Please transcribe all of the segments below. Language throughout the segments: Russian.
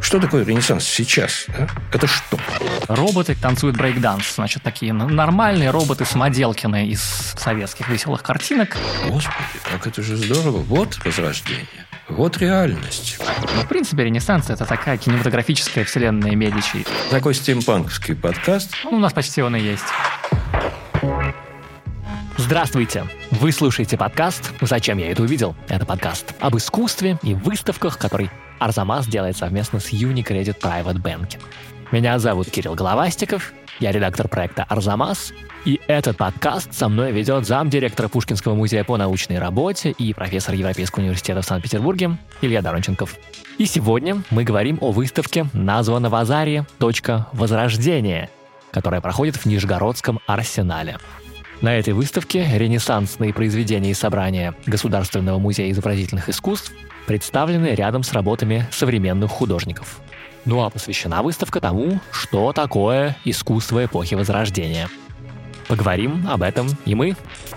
Что такое Ренессанс сейчас? А? Это что? Роботы танцуют брейк-данс. Значит, такие нормальные роботы-самоделкины из советских веселых картинок. Господи, как это же здорово. Вот возрождение. Вот реальность. Но, в принципе, Ренессанс — это такая кинематографическая вселенная Медичи. Такой стимпанковский подкаст. У нас почти он и есть. Здравствуйте! Вы слушаете подкаст «Зачем я это увидел?». Это подкаст об искусстве и выставках, который Арзамас делает совместно с Unicredit Private Banking. Меня зовут Кирилл Головастиков, я редактор проекта «Арзамас», и этот подкаст со мной ведет замдиректора Пушкинского музея по научной работе и профессор Европейского университета в Санкт-Петербурге Илья Доронченков. И сегодня мы говорим о выставке «Названа в Азаре. Возрождение», которая проходит в Нижегородском арсенале. На этой выставке ренессансные произведения и собрания Государственного музея изобразительных искусств представлены рядом с работами современных художников. Ну а посвящена выставка тому, что такое искусство эпохи Возрождения. Поговорим об этом и мы.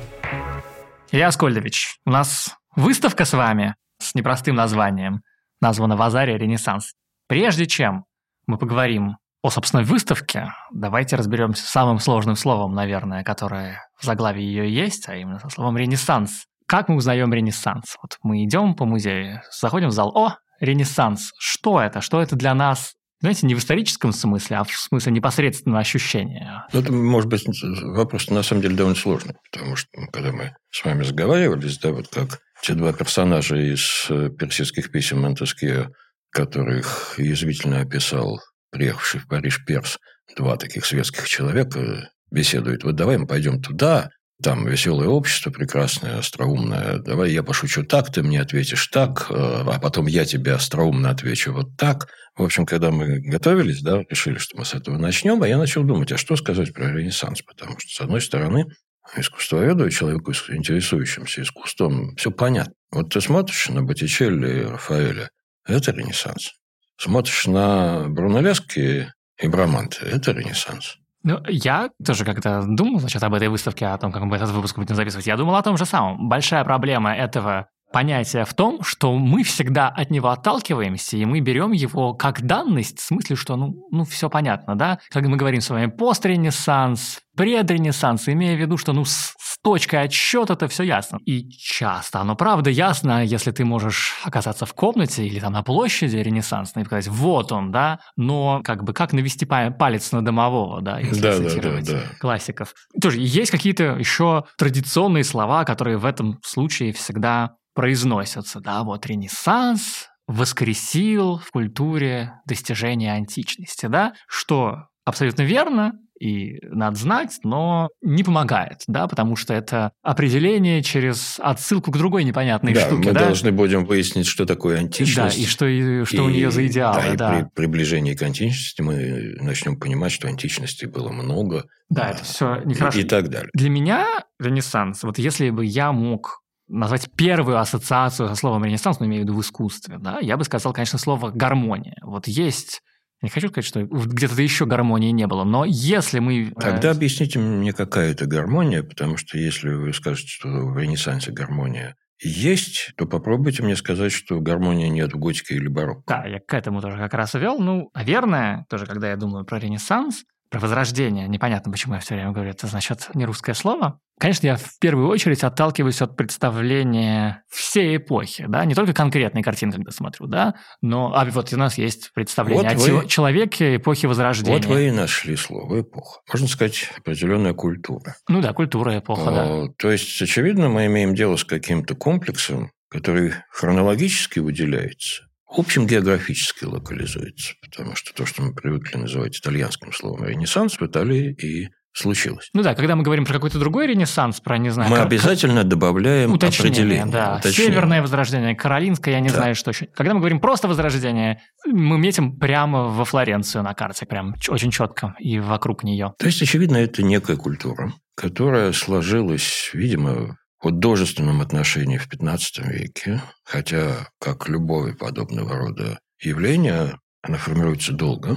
Илья Аскольдович, у нас выставка с вами с непростым названием, названа в Азаре «Ренессанс». Прежде чем мы поговорим о собственной выставке, давайте разберемся с самым сложным словом, наверное, которое в заглавии ее есть, а именно со словом «Ренессанс». Как мы узнаем Ренессанс? Вот мы идем по музею, заходим в зал. О, Ренессанс. Что это? Что это для нас? Знаете, не в историческом смысле, а в смысле непосредственного ощущения. Это, может быть, вопрос на самом деле довольно сложный, потому что когда мы с вами разговаривались, да, вот как те два персонажа из персидских писем Монтескье, которых язвительно описал приехавший в Париж перс, два таких светских человека беседуют. Вот давай мы пойдем туда, там веселое общество прекрасное, остроумное. Давай я пошучу так, ты мне ответишь так, а потом я тебе остроумно отвечу вот так. В общем, когда мы готовились, да, решили, что мы с этого начнем, а я начал думать, а что сказать про Ренессанс? Потому что, с одной стороны, искусствоведу и человеку, интересующимся искусством, все понятно. Вот ты смотришь на Боттичелли и Рафаэля, это Ренессанс. Смотришь на Брунеллески и Браманте, это Ренессанс. Ну, я тоже когда думал, значит, об этой выставке, о том, как мы этот выпуск будем записывать, я думал о том же самом. Большая проблема этого понятия в том, что мы всегда от него отталкиваемся, и мы берем его как данность, в смысле, что, ну все понятно, да? Как мы говорим с вами постренессанс, предренессанс, имея в виду, что, с точкой отсчета это все ясно. И часто оно правда ясно, если ты можешь оказаться в комнате или там на площади ренессансной и сказать, вот он, да, но как навести палец на домового, да, если цитировать классиков. Тоже есть какие-то еще традиционные слова, которые в этом случае всегда произносятся, да, вот Ренессанс воскресил в культуре достижения античности, да, что абсолютно верно и надо знать, но не помогает, да, потому что это определение через отсылку к другой непонятной штуке. Мы должны будем выяснить, что такое античность. Да, и что у нее за идеалы. Да, и при приближении к античности мы начнем понимать, что античности было много. Да, это все нехорошо. И так далее. Для меня Ренессанс, вот если бы я мог назвать первую ассоциацию со словом «ренессанс», но имею в виду в искусстве, да, я бы сказал, конечно, слово «гармония». Вот есть... Не хочу сказать, что где-то еще гармонии не было, но если мы... Тогда объясните мне, какая это гармония, потому что если вы скажете, что в Ренессансе гармония есть, то попробуйте мне сказать, что гармонии нет в готике или барокко. Да, я к этому тоже как раз вел. Наверное, тоже когда я думаю про Ренессанс, про Возрождение, непонятно, почему я все время говорю, это значит нерусское слово. Конечно, я в первую очередь отталкиваюсь от представления всей эпохи, да, не только конкретной картины, когда смотрю, да, но вот у нас есть представление о человеке эпохи Возрождения. Вот вы и нашли слово «эпоха». Можно сказать, определенная культура. Ну да, культура, эпоха, да. То есть, очевидно, мы имеем дело с каким-то комплексом, который хронологически выделяется, в общем, географически локализуется, потому что то, что мы привыкли называть итальянским словом «ренессанс», в Италии и случилось. Ну да, когда мы говорим про какой-то другой Ренессанс, про, не знаю... Мы обязательно добавляем определение. Да, Северное Возрождение, Каролинское, я не знаю, что еще. Когда мы говорим просто Возрождение, мы метим прямо во Флоренцию на карте, прям очень четко, и вокруг нее. То есть, очевидно, это некая культура, которая сложилась, видимо, в художественном отношении в XV веке, хотя, как любое подобного рода явление, она формируется долго.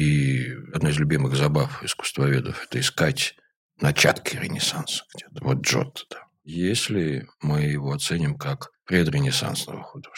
И одна из любимых забав искусствоведов – это искать начатки Ренессанса где-то. Вот Джотто. Да. Если мы его оценим как предренессансного художника.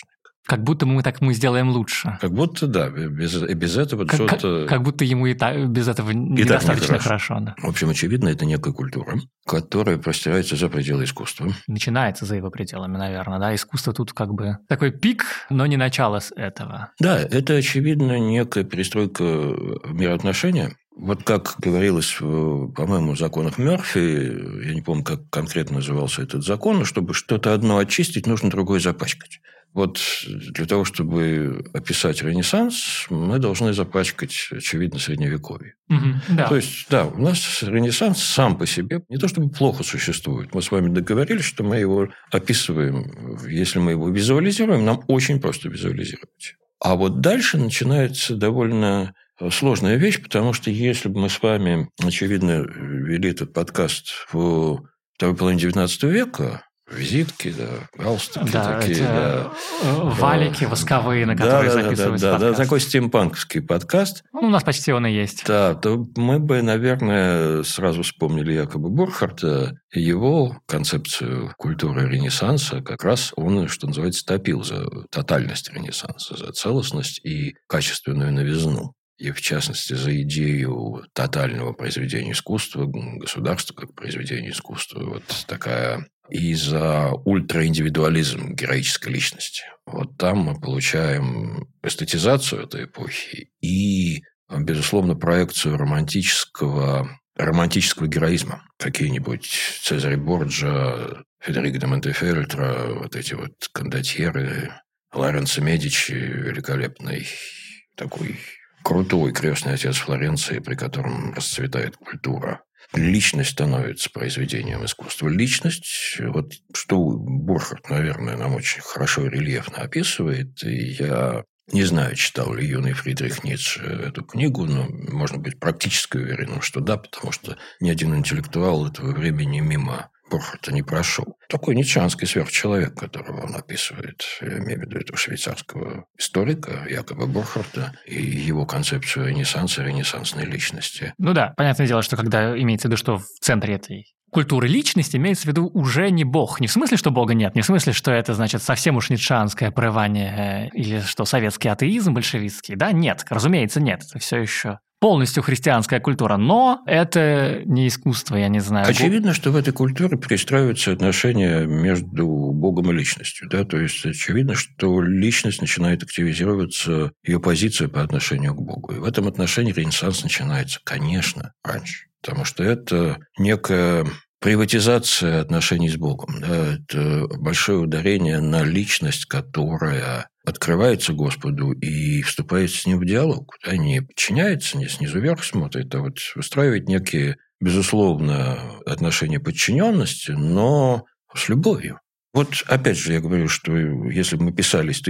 Как будто мы сделаем лучше. Как будто, да, без этого что-то... Как будто ему и так, без этого недостаточно хорошо. Да. В общем, очевидно, это некая культура, которая простирается за пределы искусства. Начинается за его пределами, наверное, да? Искусство тут как бы такой пик, но не начало с этого. Да, это, очевидно, некая перестройка мироотношения. Вот как говорилось, по-моему, в законах Мёрфи, я не помню, как конкретно назывался этот закон, но чтобы что-то одно очистить, нужно другое запачкать. Вот для того, чтобы описать Ренессанс, мы должны запачкать, очевидно, Средневековье. Да. То есть, да, у нас Ренессанс сам по себе не то чтобы плохо существует. Мы с вами договорились, что мы его описываем. Если мы его визуализируем, нам очень просто визуализировать. А вот дальше начинается довольно сложная вещь, потому что если бы мы с вами, очевидно, вели этот подкаст в второй половине XIX века, визитки, да, галстуки такие, да. Валики восковые, на которые записываются подкасты. Да, такой стимпанковский подкаст. У нас почти он и есть. Да, то мы бы, наверное, сразу вспомнили якобы Бурхарта и его концепцию культуры Ренессанса. Как раз он, что называется, топил за тотальность Ренессанса, за целостность и качественную новизну. И, в частности, за идею тотального произведения искусства, государства как произведения искусства. Вот такая... И за ультраиндивидуализм героической личности. Вот там мы получаем эстетизацию этой эпохи и, безусловно, проекцию романтического героизма. Какие-нибудь Цезарь Борджа, Федерико де Монтефельтро, вот эти вот кондотьеры, Лоренцо Медичи, великолепный такой крутой крестный отец Флоренции, при котором расцветает культура. Личность становится произведением искусства. Личность, вот что Бурхарт, наверное, нам очень хорошо и рельефно описывает. И я не знаю, читал ли юный Фридрих Ницше эту книгу, но можно быть практически уверенным, что да, потому что ни один интеллектуал этого времени мимо Бурхарта не прошел. Такой ницшеанский сверхчеловек, которого он описывает, я имею в виду этого швейцарского историка, якобы Бурхарта, и его концепцию Ренессанса, ренессансной личности. Ну да, понятное дело, что когда имеется в виду, что в центре этой культуры личности имеется в виду уже не Бог. Не в смысле, что Бога нет, не в смысле, что это, значит, совсем уж ницшеанское порывание или что советский атеизм большевистский. Да, нет, разумеется, нет. Это все еще полностью христианская культура, но это не искусство, я не знаю. Очевидно, что в этой культуре перестраиваются отношения между Богом и личностью. Да? То есть, очевидно, что личность начинает активизироваться, ее позиция по отношению к Богу. И в этом отношении Ренессанс начинается, конечно, раньше. Потому что это некая приватизация отношений с Богом. Да? Это большое ударение на личность, которая открывается Господу и вступает с Ним в диалог. Да? Не подчиняется, не снизу вверх смотрит, а вот выстраивает некие, безусловно, отношения подчиненности, но с любовью. Вот опять же я говорю, что если бы мы писались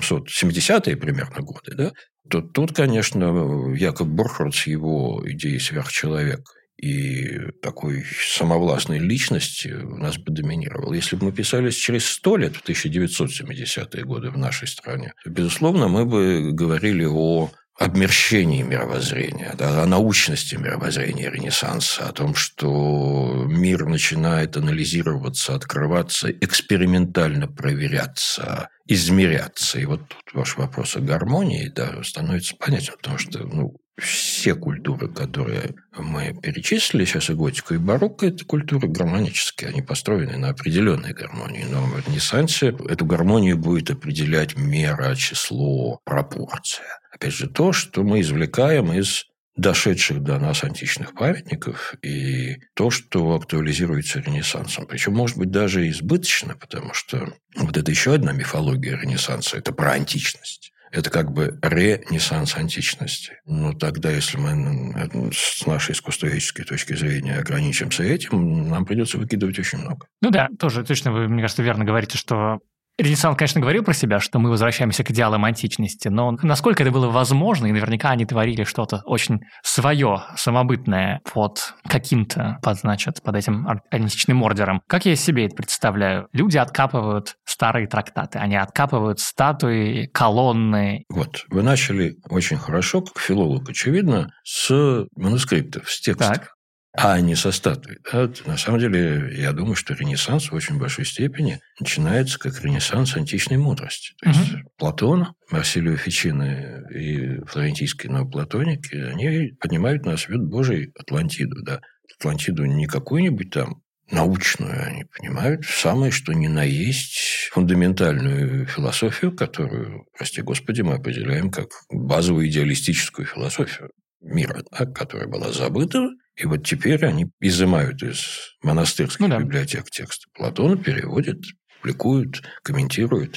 1870-е примерно годы, да, то тут, конечно, Якоб Бурхарт с его идеей сверхчеловека и такой самовластной личности у нас бы доминировал. Если бы мы писались через 100 лет, в 1970-е годы в нашей стране, то, безусловно, мы бы говорили о обмерщении мировоззрения, да, о научности мировоззрения Ренессанса, о том, что мир начинает анализироваться, открываться, экспериментально проверяться, измеряться. И вот тут ваш вопрос о гармонии, да, становится понятен, потому что все культуры, которые мы перечислили, сейчас и готика, и барокко, это культуры гармонические, они построены на определенной гармонии. Но в Ренессансе эту гармонию будет определять мера, число, пропорция. Опять же, то, что мы извлекаем из дошедших до нас античных памятников, и то, что актуализируется Ренессансом. Причем, может быть, даже избыточно, потому что вот это еще одна мифология Ренессанса, это про античность. Это как бы ренессанс античности. Но тогда, если мы с нашей искусствоведческой точки зрения ограничимся этим, нам придется выкидывать очень много. Ну да, тоже точно вы, мне кажется, верно говорите, что Ренессанс, конечно, говорил про себя, что мы возвращаемся к идеалам античности, но насколько это было возможно, и наверняка они творили что-то очень свое, самобытное под каким-то, под этим античным ордером. Как я себе это представляю? Люди откапывают старые трактаты, они откапывают статуи, колонны. Вот, вы начали очень хорошо, как филолог, очевидно, с манускриптов, с текстов. Так. а не со статуей. Да? На самом деле, я думаю, что Ренессанс в очень большой степени начинается как Ренессанс античной мудрости. То есть Платон, Марсилио Фичино и флорентийские неоплатоники, они поднимают на свет Божий Атлантиду. Да? Атлантиду не какую-нибудь там научную, они понимают самое, что ни на есть фундаментальную философию, которую, прости господи, мы определяем как базовую идеалистическую философию мира, да, которая была забыта. И вот теперь они изымают из монастырских библиотек тексты Платона, переводят, публикуют, комментируют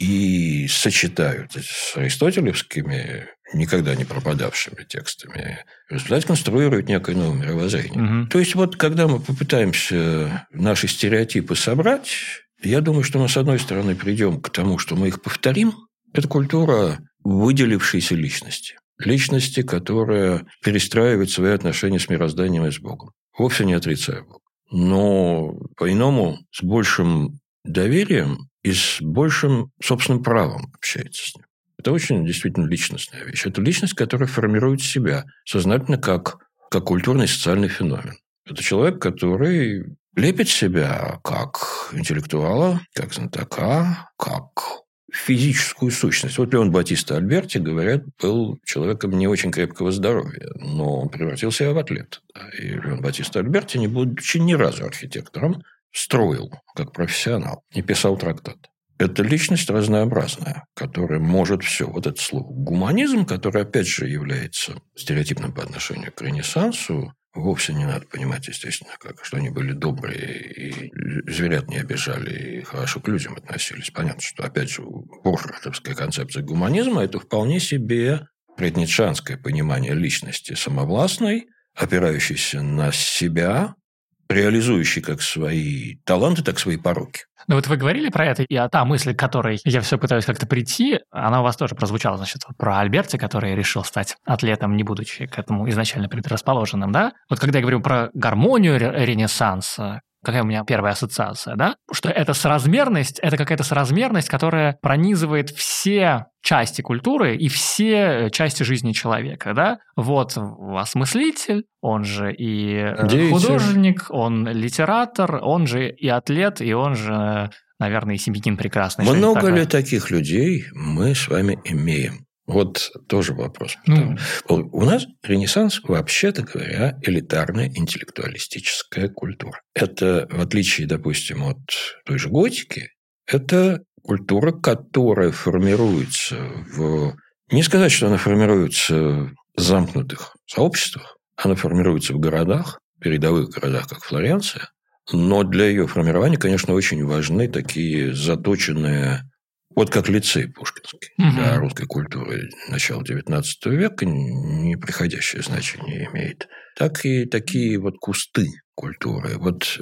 и сочетают с аристотелевскими, никогда не пропадавшими текстами. В результате конструируют некое новое мировоззрение. То есть, вот когда мы попытаемся наши стереотипы собрать, я думаю, что мы, с одной стороны, придем к тому, что мы их повторим. Это культура выделившейся личности. Личности, которая перестраивает свои отношения с мирозданием и с Богом. Вовсе не отрицая Бога. Но по-иному, с большим доверием и с большим собственным правом общается с ним. Это очень действительно личностная вещь. Это личность, которая формирует себя сознательно как культурный и социальный феномен. Это человек, который лепит себя как интеллектуала, как знатока, как физическую сущность. Вот Леон Батиста Альберти, говорят, был человеком не очень крепкого здоровья, но он превратился в атлета. И Леон Батиста Альберти, не будучи ни разу архитектором, строил как профессионал и писал трактат. Это личность разнообразная, которая может все. Вот это слово «гуманизм», который, опять же, является стереотипным по отношению к Ренессансу, вовсе не надо понимать, естественно, что они были добрые, и зверят не обижали, и хорошо к людям относились. Понятно, что, опять же, бурхартовская концепция гуманизма – это вполне себе предницшанское понимание личности самовластной, опирающейся на себя, реализующей как свои таланты, так и свои пороки. Ну вот вы говорили про это, и та мысль, к которой я все пытаюсь как-то прийти, она у вас тоже прозвучала, значит, про Альберти, который решил стать атлетом, не будучи к этому изначально предрасположенным, да? Вот когда я говорю про гармонию Ренессанса, какая у меня первая ассоциация, да? Что это соразмерность, это какая-то соразмерность, которая пронизывает все части культуры и все части жизни человека, да? Вот осмыслитель, он же и художник, он литератор, он же и атлет, и он же, наверное, и семьянин прекрасный. Много ли таких людей мы с вами имеем? Вот тоже вопрос. У нас Ренессанс, вообще-то говоря, элитарная интеллектуалистическая культура. Это, в отличие, допустим, от той же готики, это культура, которая формируется в... Не сказать, что она формируется в замкнутых сообществах, она формируется в городах, передовых городах, как Флоренция, но для ее формирования, конечно, очень важны такие заточенные... Вот как лицей пушкинский для русской культуры начала XIX века неприходящее значение имеет. Так и такие вот кусты культуры. Вот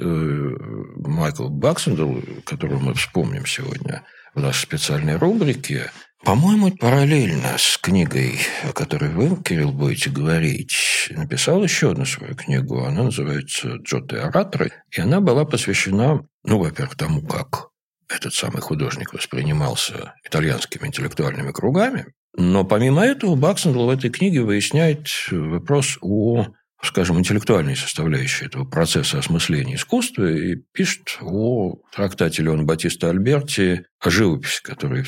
Майкл Баксендл, которого мы вспомним сегодня в нашей специальной рубрике, по-моему, параллельно с книгой, о которой вы, Кирилл, будете говорить, написал еще одну свою книгу. Она называется «Джотто и ораторы». И она была посвящена, во-первых, тому, как этот самый художник воспринимался итальянскими интеллектуальными кругами. Но помимо этого Баксендл в этой книге выясняет вопрос о, скажем, интеллектуальной составляющей этого процесса осмысления искусства и пишет о трактате Леона Батиста Альберти о живописи, который в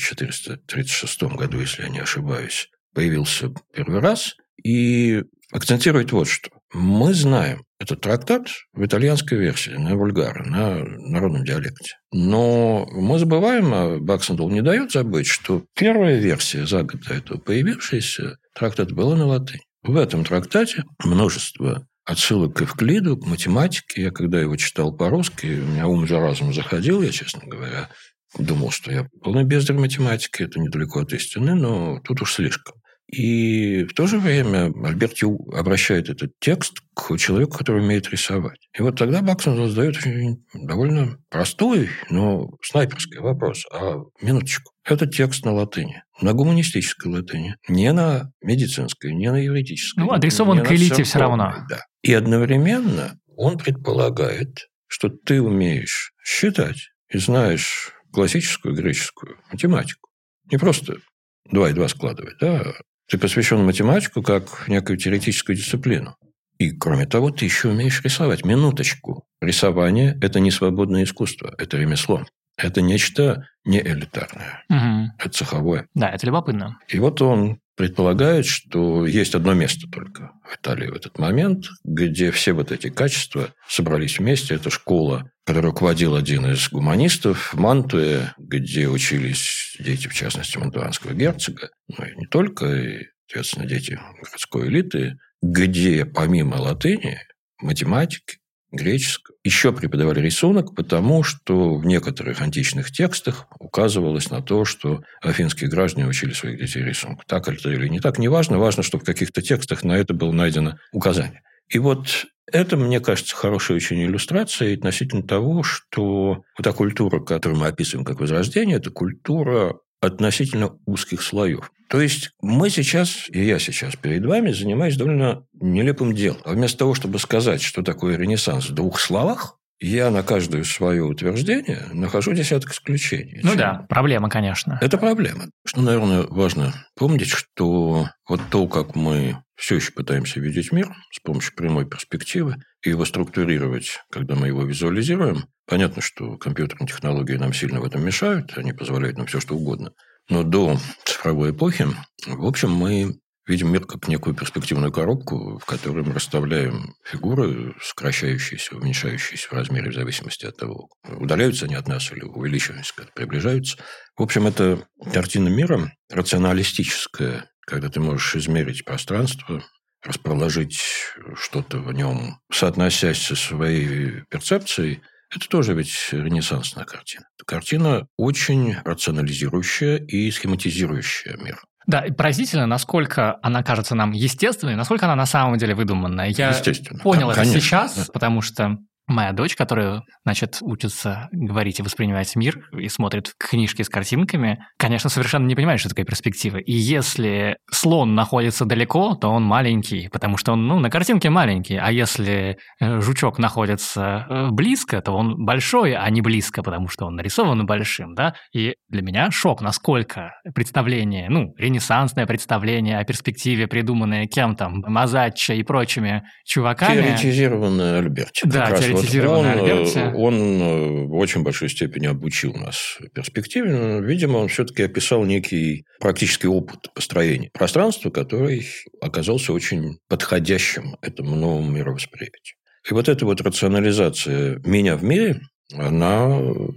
1436 году, если я не ошибаюсь, появился первый раз, и акцентирует вот что. Мы знаем этот трактат в итальянской версии, на вульгаре, на народном диалекте. Но мы забываем, а Баксендл не дает забыть, что первая версия, за год до этого появившаяся, трактат была на латыни. В этом трактате множество отсылок к Евклиду, к математике. Я, когда его читал по-русски, у меня ум за разум заходил, я, честно говоря, думал, что я полный бездарь математики, это недалеко от истины, но тут уж слишком. И в то же время Альберти обращает этот текст к человеку, который умеет рисовать. И вот тогда Баксендл задает довольно простой, но снайперский вопрос. А минуточку. Этот текст на латыни, на гуманистической латыни, не на медицинской, не на юридической. Адресован к элите все равно. Да. И одновременно он предполагает, что ты умеешь считать и знаешь классическую греческую математику. Не просто 2 и 2 складывать, да. Ты посвящен математику как некую теоретическую дисциплину. И, кроме того, ты еще умеешь рисовать. Минуточку. Рисование – это не свободное искусство, это ремесло. Это нечто не элитарное. Это цеховое. Да, это любопытно. И вот он предполагает, что есть одно место только в Италии в этот момент, где все вот эти качества собрались вместе. Это школа, которую руководил один из гуманистов в Мантуе, где учились дети, в частности, мантуанского герцога, но и не только, и, соответственно, дети городской элиты, где помимо латыни, математики, греческого, еще преподавали рисунок, потому что в некоторых античных текстах указывалось на то, что афинские граждане учили своих детей рисунку. Так это или не так, неважно. Важно, что в каких-то текстах на это было найдено указание. И вот это, мне кажется, хорошая очень иллюстрация относительно того, что вот та культура, которую мы описываем как Возрождение, это культура относительно узких слоев. То есть мы сейчас, и я сейчас перед вами, занимаюсь довольно нелепым делом. А вместо того, чтобы сказать, что такое Ренессанс в 2 словах, я на каждое свое утверждение нахожу десяток исключений. Ну да, проблема, конечно. Это проблема. Что, наверное, важно помнить, что вот то, как мы все еще пытаемся видеть мир с помощью прямой перспективы и его структурировать, когда мы его визуализируем, понятно, что компьютерные технологии нам сильно в этом мешают, они позволяют нам все, что угодно. Но до цифровой эпохи, в общем, мы видим мир как некую перспективную коробку, в которой мы расставляем фигуры, сокращающиеся, уменьшающиеся в размере в зависимости от того, удаляются они от нас или увеличиваются, когда приближаются. В общем, это картина мира рационалистическая, когда ты можешь измерить пространство, расположить что-то в нем, соотносясь со своей перцепцией. Это тоже ведь ренессансная картина. Это картина очень рационализирующая и схематизирующая мир. Да, и поразительно, насколько она кажется нам естественной, насколько она на самом деле выдуманная. Я понял это сейчас, да. Потому что моя дочь, которая, значит, учится говорить и воспринимать мир и смотрит книжки с картинками, конечно, совершенно не понимает, что такое перспектива. И если слон находится далеко, то он маленький, потому что он, на картинке маленький. А если жучок находится близко, то он большой, а не близко, потому что он нарисован большим, да? И для меня шок, насколько представление, ренессансное представление о перспективе, придуманное кем-то, Мазаччо и прочими чуваками. Теоретизированное Альберти. Да, теоретизированное Альберти. Он в очень большой степени обучил нас перспективе, но, видимо, он все-таки описал некий практический опыт построения пространства, который оказался очень подходящим этому новому мировосприятию. И вот эта вот рационализация меня в мире, она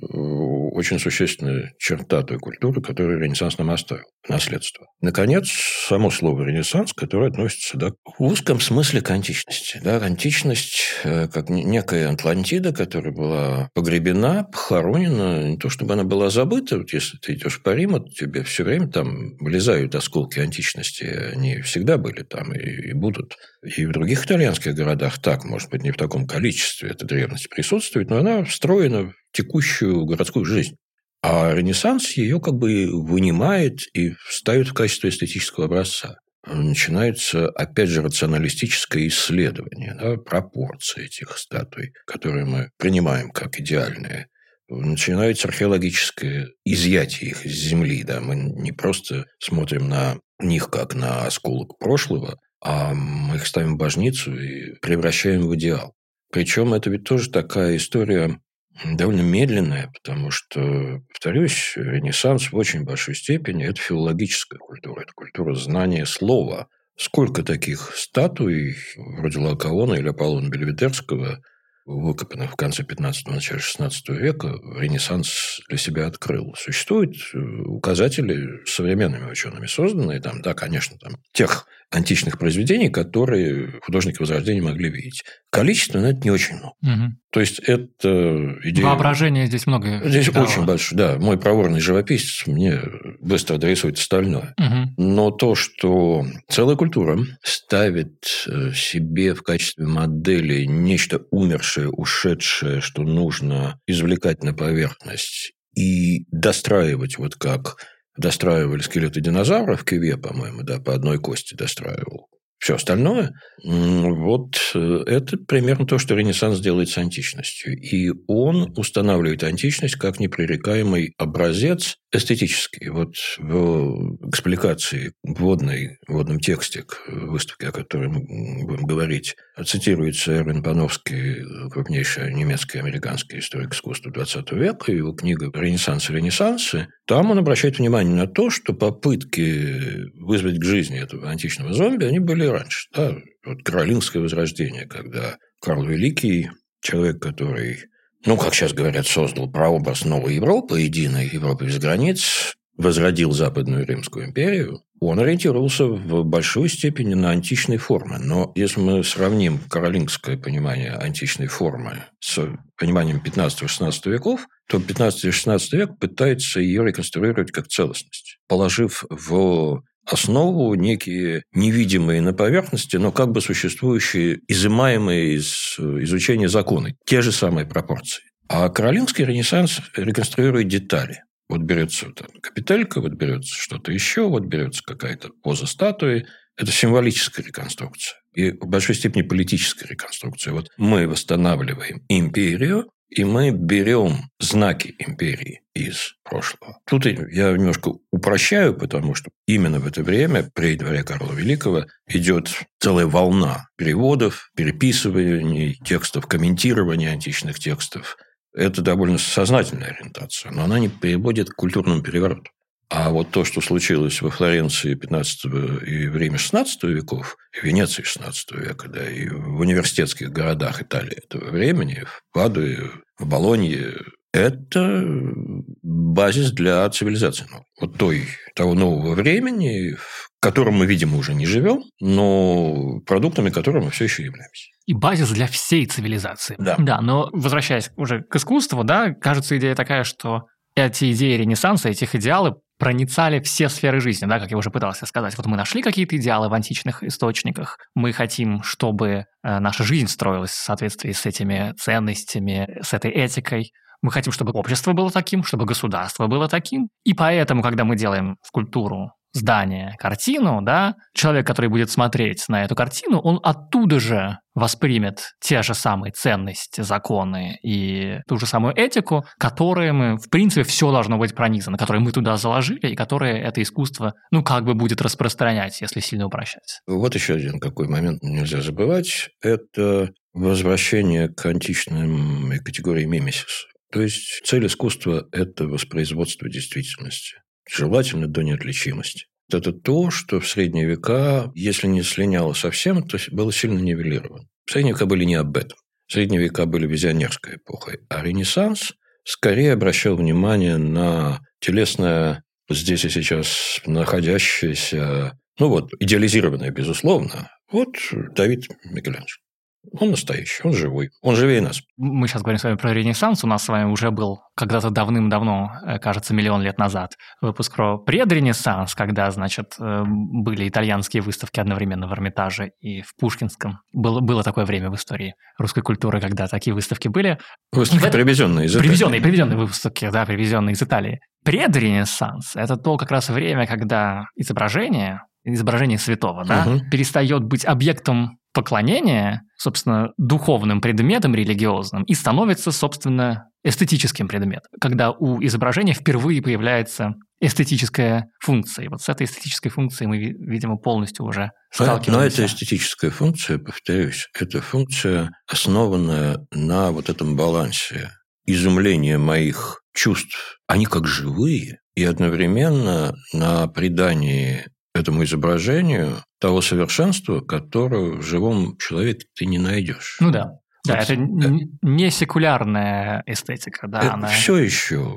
очень существенная черта той культуры, которую Ренессанс нам оставил, наследство. Наконец, само слово «ренессанс», которое относится в узком смысле к античности. Да, античность как некая Атлантида, которая была погребена, похоронена, не то чтобы она была забыта. Вот если ты идешь по Риму, тебе все время там вылезают осколки античности. Они всегда были там и будут. И в других итальянских городах так, может быть, не в таком количестве эта древность присутствует, но она встроена в текущую городскую жизнь. А Ренессанс ее как бы вынимает и ставит в качестве эстетического образца. Начинается, опять же, рационалистическое исследование, пропорции этих статуй, которые мы принимаем как идеальные. Начинается археологическое изъятие их из земли. Да? Мы не просто смотрим на них как на осколок прошлого, а мы их ставим в божницу и превращаем в идеал. Причем это ведь тоже такая история довольно медленная, потому что, повторюсь, Ренессанс в очень большой степени – это филологическая культура, это культура знания слова. Сколько таких статуй, вроде Лаокоона или Аполлона Бельведерского, выкопанных в конце 15-го, начале 16 века, Ренессанс для себя открыл. Существуют указатели современными учеными созданные, конечно, тех античных произведений, которые художники Возрождения могли видеть. Количественно это не очень много. Угу. То есть, это идея... Воображение здесь много. Здесь очень большое, да. Мой проворный живописец мне быстро адресует остальное. Угу. Но то, что целая культура ставит себе в качестве модели нечто умершее, ушедшее, что нужно извлекать на поверхность и достраивать, вот как достраивали скелеты динозавров, Кювье, по-моему, по одной кости достраивал. Все остальное, вот это примерно то, что Ренессанс делает с античностью. И он устанавливает античность как непререкаемый образец эстетический. Вот в экспликации, в вводном тексте к выставке, о которой мы будем говорить, цитируется Эрвин Пановский, крупнейший немецкий и американский историк искусства XX века, его книга «Ренессанс и ренессансы». Там он обращает внимание на то, что попытки вызвать к жизни этого античного зомби, они были раньше. Да? Вот Каролингское возрождение, когда Карл Великий, человек, который, как сейчас говорят, создал прообраз новой Европы, единой Европы без границ, возродил Западную Римскую империю, он ориентировался в большой степени на античные формы. Но если мы сравним каролингское понимание античной формы с пониманием 15-16 веков, то 15-16 век пытается ее реконструировать как целостность, положив в основу некие невидимые на поверхности, но как бы существующие, изымаемые из изучения законы, те же самые пропорции. А каролингский ренессанс реконструирует детали. Вот берется капителька, вот берется что-то еще, вот берется какая-то поза статуи. Это символическая реконструкция. И в большой степени политическая реконструкция. Вот мы восстанавливаем империю, и мы берем знаки империи из прошлого. Тут я немножко упрощаю, потому что именно в это время, при дворе Карла Великого, идет целая волна переводов, переписываний текстов, комментирования античных текстов. Это довольно сознательная ориентация, но она не приводит к культурному перевороту. А вот то, что случилось во Флоренции XV и в Риме XVI веков, и в Венеции XVI века, да, и в университетских городах Италии этого времени, в Падуе, в Болонье, это базис для цивилизации. Вот того нового времени, в котором мы, видимо, уже не живем, но продуктами которого мы все еще являемся. И базис для всей цивилизации. Да, но возвращаясь уже к искусству, да, кажется, идея такая, что эти идеи Ренессанса, этих идеалы проницали все сферы жизни, да, как я уже пытался сказать. Вот мы нашли какие-то идеалы в античных источниках, мы хотим, чтобы наша жизнь строилась в соответствии с этими ценностями, с этой этикой. Мы хотим, чтобы общество было таким, чтобы государство было таким. И поэтому, когда мы делаем скульптуру, здание, картину, да, человек, который будет смотреть на эту картину, он оттуда же воспримет те же самые ценности, законы и ту же самую этику, которые мы, в принципе, все должно быть пронизано, которые мы туда заложили, и которые это искусство, как бы будет распространять, если сильно упрощать. Вот еще один какой момент нельзя забывать. Это возвращение к античным категориям мимесиса. То есть цель искусства – это воспроизводство действительности. Желательно до неотличимости. Это то, что в средние века, если не слиняло совсем, то было сильно нивелировано. Средние века были не об этом. Средние века были визионерской эпохой. А Ренессанс скорее обращал внимание на телесное, здесь и сейчас находящееся, идеализированное, безусловно. Вот Давид Микеланджело. Он настоящий, он живой, он живее нас. Мы сейчас говорим с вами про Ренессанс. У нас с вами уже был когда-то давным-давно, кажется, миллион лет назад, выпуск про предренессанс, когда, были итальянские выставки одновременно в Эрмитаже и в Пушкинском. Было такое время в истории русской культуры, когда такие выставки были. Выставки, привезенные из Италии. Привезенные выставки, да, привезенные из Италии. Предренессанс – это то как раз время, когда изображение святого, да, перестает быть объектом поклонения, собственно, духовным предметом религиозным и становится, собственно, эстетическим предметом, когда у изображения впервые появляется эстетическая функция. И вот с этой эстетической функцией мы, видимо, полностью уже сталкиваемся. Но эта эстетическая функция, повторюсь, это функция, основанная на вот этом балансе изумления моих чувств. Они как живые, и одновременно на придании этому изображению того совершенства, которое в живом человеке ты не найдешь. Да, это не секулярная эстетика, да, она все еще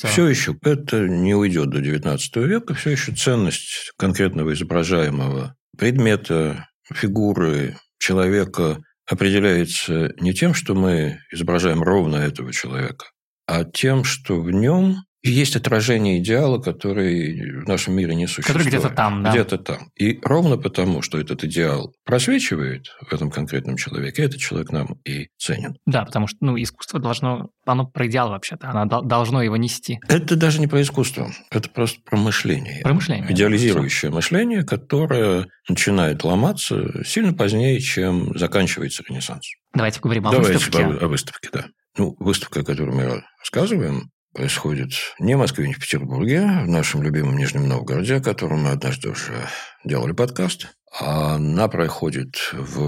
это не уйдет до XIX века, все еще ценность конкретного изображаемого предмета, фигуры человека определяется не тем, что мы изображаем ровно этого человека, а тем, что в нем есть отражение идеала, который в нашем мире не существует. Который где-то там, да. Где-то там. И ровно потому, что этот идеал просвечивает в этом конкретном человеке, этот человек нам и ценен. Да, потому что искусство оно про идеал вообще-то, оно должно его нести. Это даже не про искусство, это просто про мышление. Про мышление. Идеализирующее мышление, которое начинает ломаться сильно позднее, чем заканчивается Ренессанс. Давайте поговорим о выставке. О выставке, да. Выставка, о которой мы рассказываем, происходит не в Москве, не в Петербурге, в нашем любимом Нижнем Новгороде, о котором мы однажды уже делали подкаст. Она проходит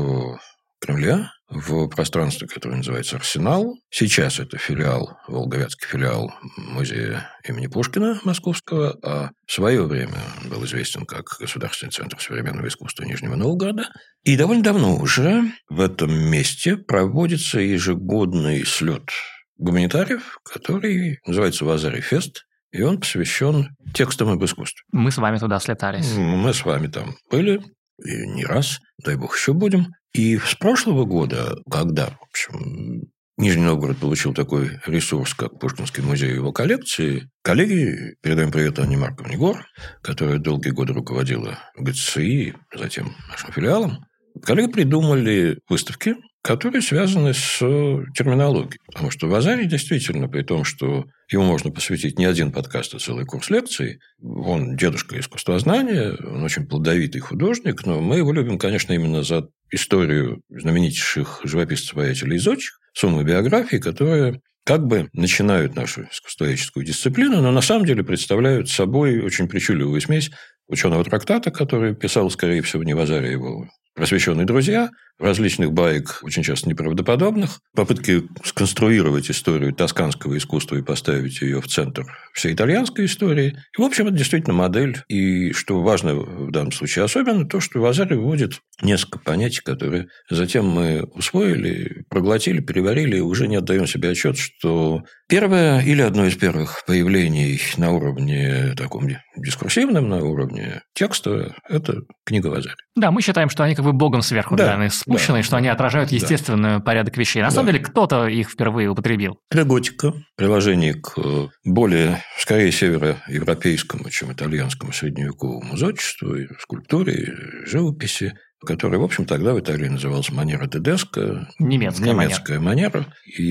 в Кремле, в пространстве, которое называется «Арсенал». Сейчас это филиал, волговятский филиал музея имени Пушкина московского, а в свое время он был известен как Государственный центр современного искусства Нижнего Новгорода. И довольно давно уже в этом месте проводится ежегодный слет гуманитариев, который называется «Вазари-фест», и он посвящен текстам об искусстве. Мы с вами туда слетались. Мы с вами там были, и не раз, дай бог, еще будем. И с прошлого года, когда, в общем, Нижний Новгород получил такой ресурс, как Пушкинский музей и его коллекции, коллеги, передаем привет Анне Марковне Гор, которая долгие годы руководила ГЦИ, затем нашим филиалом, коллеги придумали выставки, которые связаны с терминологией. Потому что Вазари действительно, при том, что ему можно посвятить не один подкаст, а целый курс лекций, он дедушка искусствознания, он очень плодовитый художник, но мы его любим, конечно, именно за историю знаменитейших живописцев-воятелей и зодчих, суммы биографий, которые как бы начинают нашу искусствоведческую дисциплину, но на самом деле представляют собой очень причудливую смесь ученого трактата, который писал, скорее всего, не Вазари, его просвещенные друзья, различных баек, очень часто неправдоподобных, попытки сконструировать историю тосканского искусства и поставить ее в центр всей итальянской истории. И, в общем, это действительно модель. И, что важно в данном случае особенно, то, что Вазари вводит несколько понятий, которые затем мы усвоили, проглотили, переварили, и уже не отдаем себе отчет, что первое или одно из первых появлений на уровне таком дискурсивном, на уровне текста, это книга Вазари. Да, мы считаем, что они как бы богом сверху спущены, что они отражают естественный порядок вещей. На самом деле, кто-то их впервые употребил. Это готика, приложение к более, скорее, североевропейскому, чем итальянскому средневековому зодчеству, и скульптуре, и живописи, которая, в общем, тогда в Италии называлась манера тедеско. Немецкая манера.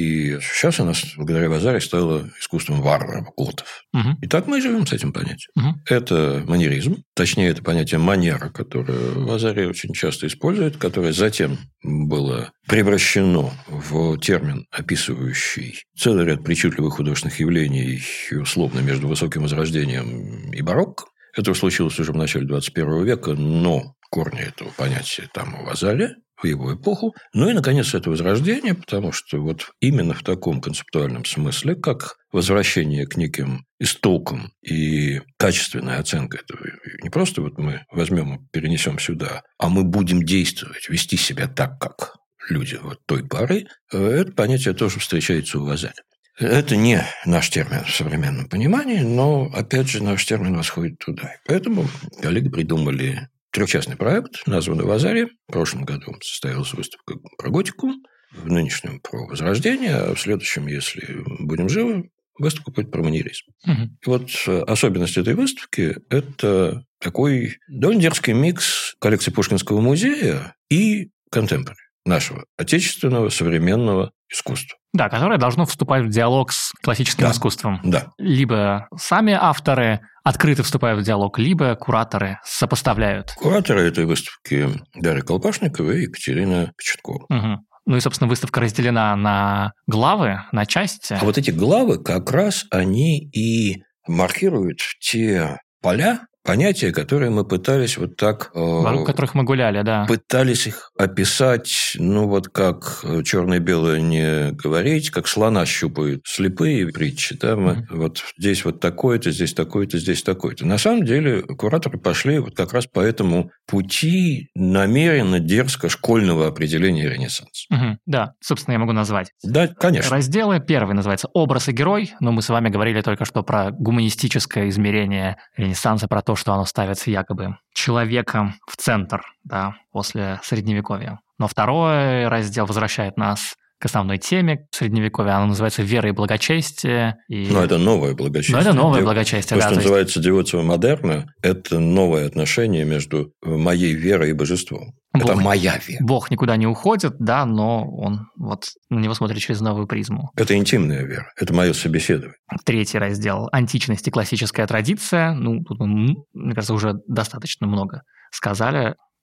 И сейчас она, благодаря Вазари, стала искусством варваров, готов. И так мы и живем с этим понятием. Это манеризм, точнее, это понятие манера, которое Вазари очень часто использует, которое затем было превращено в термин, описывающий целый ряд причудливых художественных явлений, условно, между высоким возрождением и барокко. Это случилось уже в начале 21 века, но корни этого понятия там у Вазари, в его эпоху. Ну и, наконец, это возрождение, потому что вот именно в таком концептуальном смысле, как возвращение к неким истокам и качественная оценка этого, не просто вот мы возьмем и перенесем сюда, а мы будем действовать, вести себя так, как люди вот той поры, это понятие тоже встречается у Вазари. Это не наш термин в современном понимании, но, опять же, наш термин восходит туда. И поэтому коллеги придумали трехчастный проект, названный Вазари. В прошлом году состоялась выставка про готику, в нынешнем про возрождение, а в следующем, если будем живы, выставка будет про манеризм. И вот особенность этой выставки – это такой довольно дерзкий микс коллекции Пушкинского музея и контемпорари нашего отечественного современного искусства. Да, которое должно вступать в диалог с классическим искусством. Да. Либо сами авторы открыто вступают в диалог, либо кураторы сопоставляют. Кураторы этой выставки Дарья Колпашникова и Екатерина Печаткова. Ну и, собственно, выставка разделена на главы, на части. А вот эти главы как раз они и маркируют те поля, понятия, которые мы пытались вот так... Вокруг которых мы гуляли, да. Пытались их описать, ну, вот как черное и белое не говорить, как слона щупают слепые притчи. Да? Вот здесь вот такое-то, здесь такое-то, здесь такое-то. На самом деле кураторы пошли вот как раз по этому пути намеренно дерзко школьного определения Ренессанса. Да, собственно, я могу назвать. Да, конечно. Разделы. Первый называется «Образ и герой». Но мы с вами говорили только что про гуманистическое измерение Ренессанса, про то, что оно ставится якобы человеком в центр, да, после Средневековья. Но второй раздел возвращает нас к основной теме Средневековья. Она называется «Вера и благочестие». Но это новое благочестие. Но это новое благочестие, да. То, что называется девоцио модерна, это новое отношение между моей верой и божеством. Это моя вера. Бог никуда не уходит, да, но он вот на него смотрит через новую призму. Это интимная вера, это мое собеседование. Третий раздел – античность и классическая традиция. Ну, тут мы, мне кажется, уже достаточно много сказали.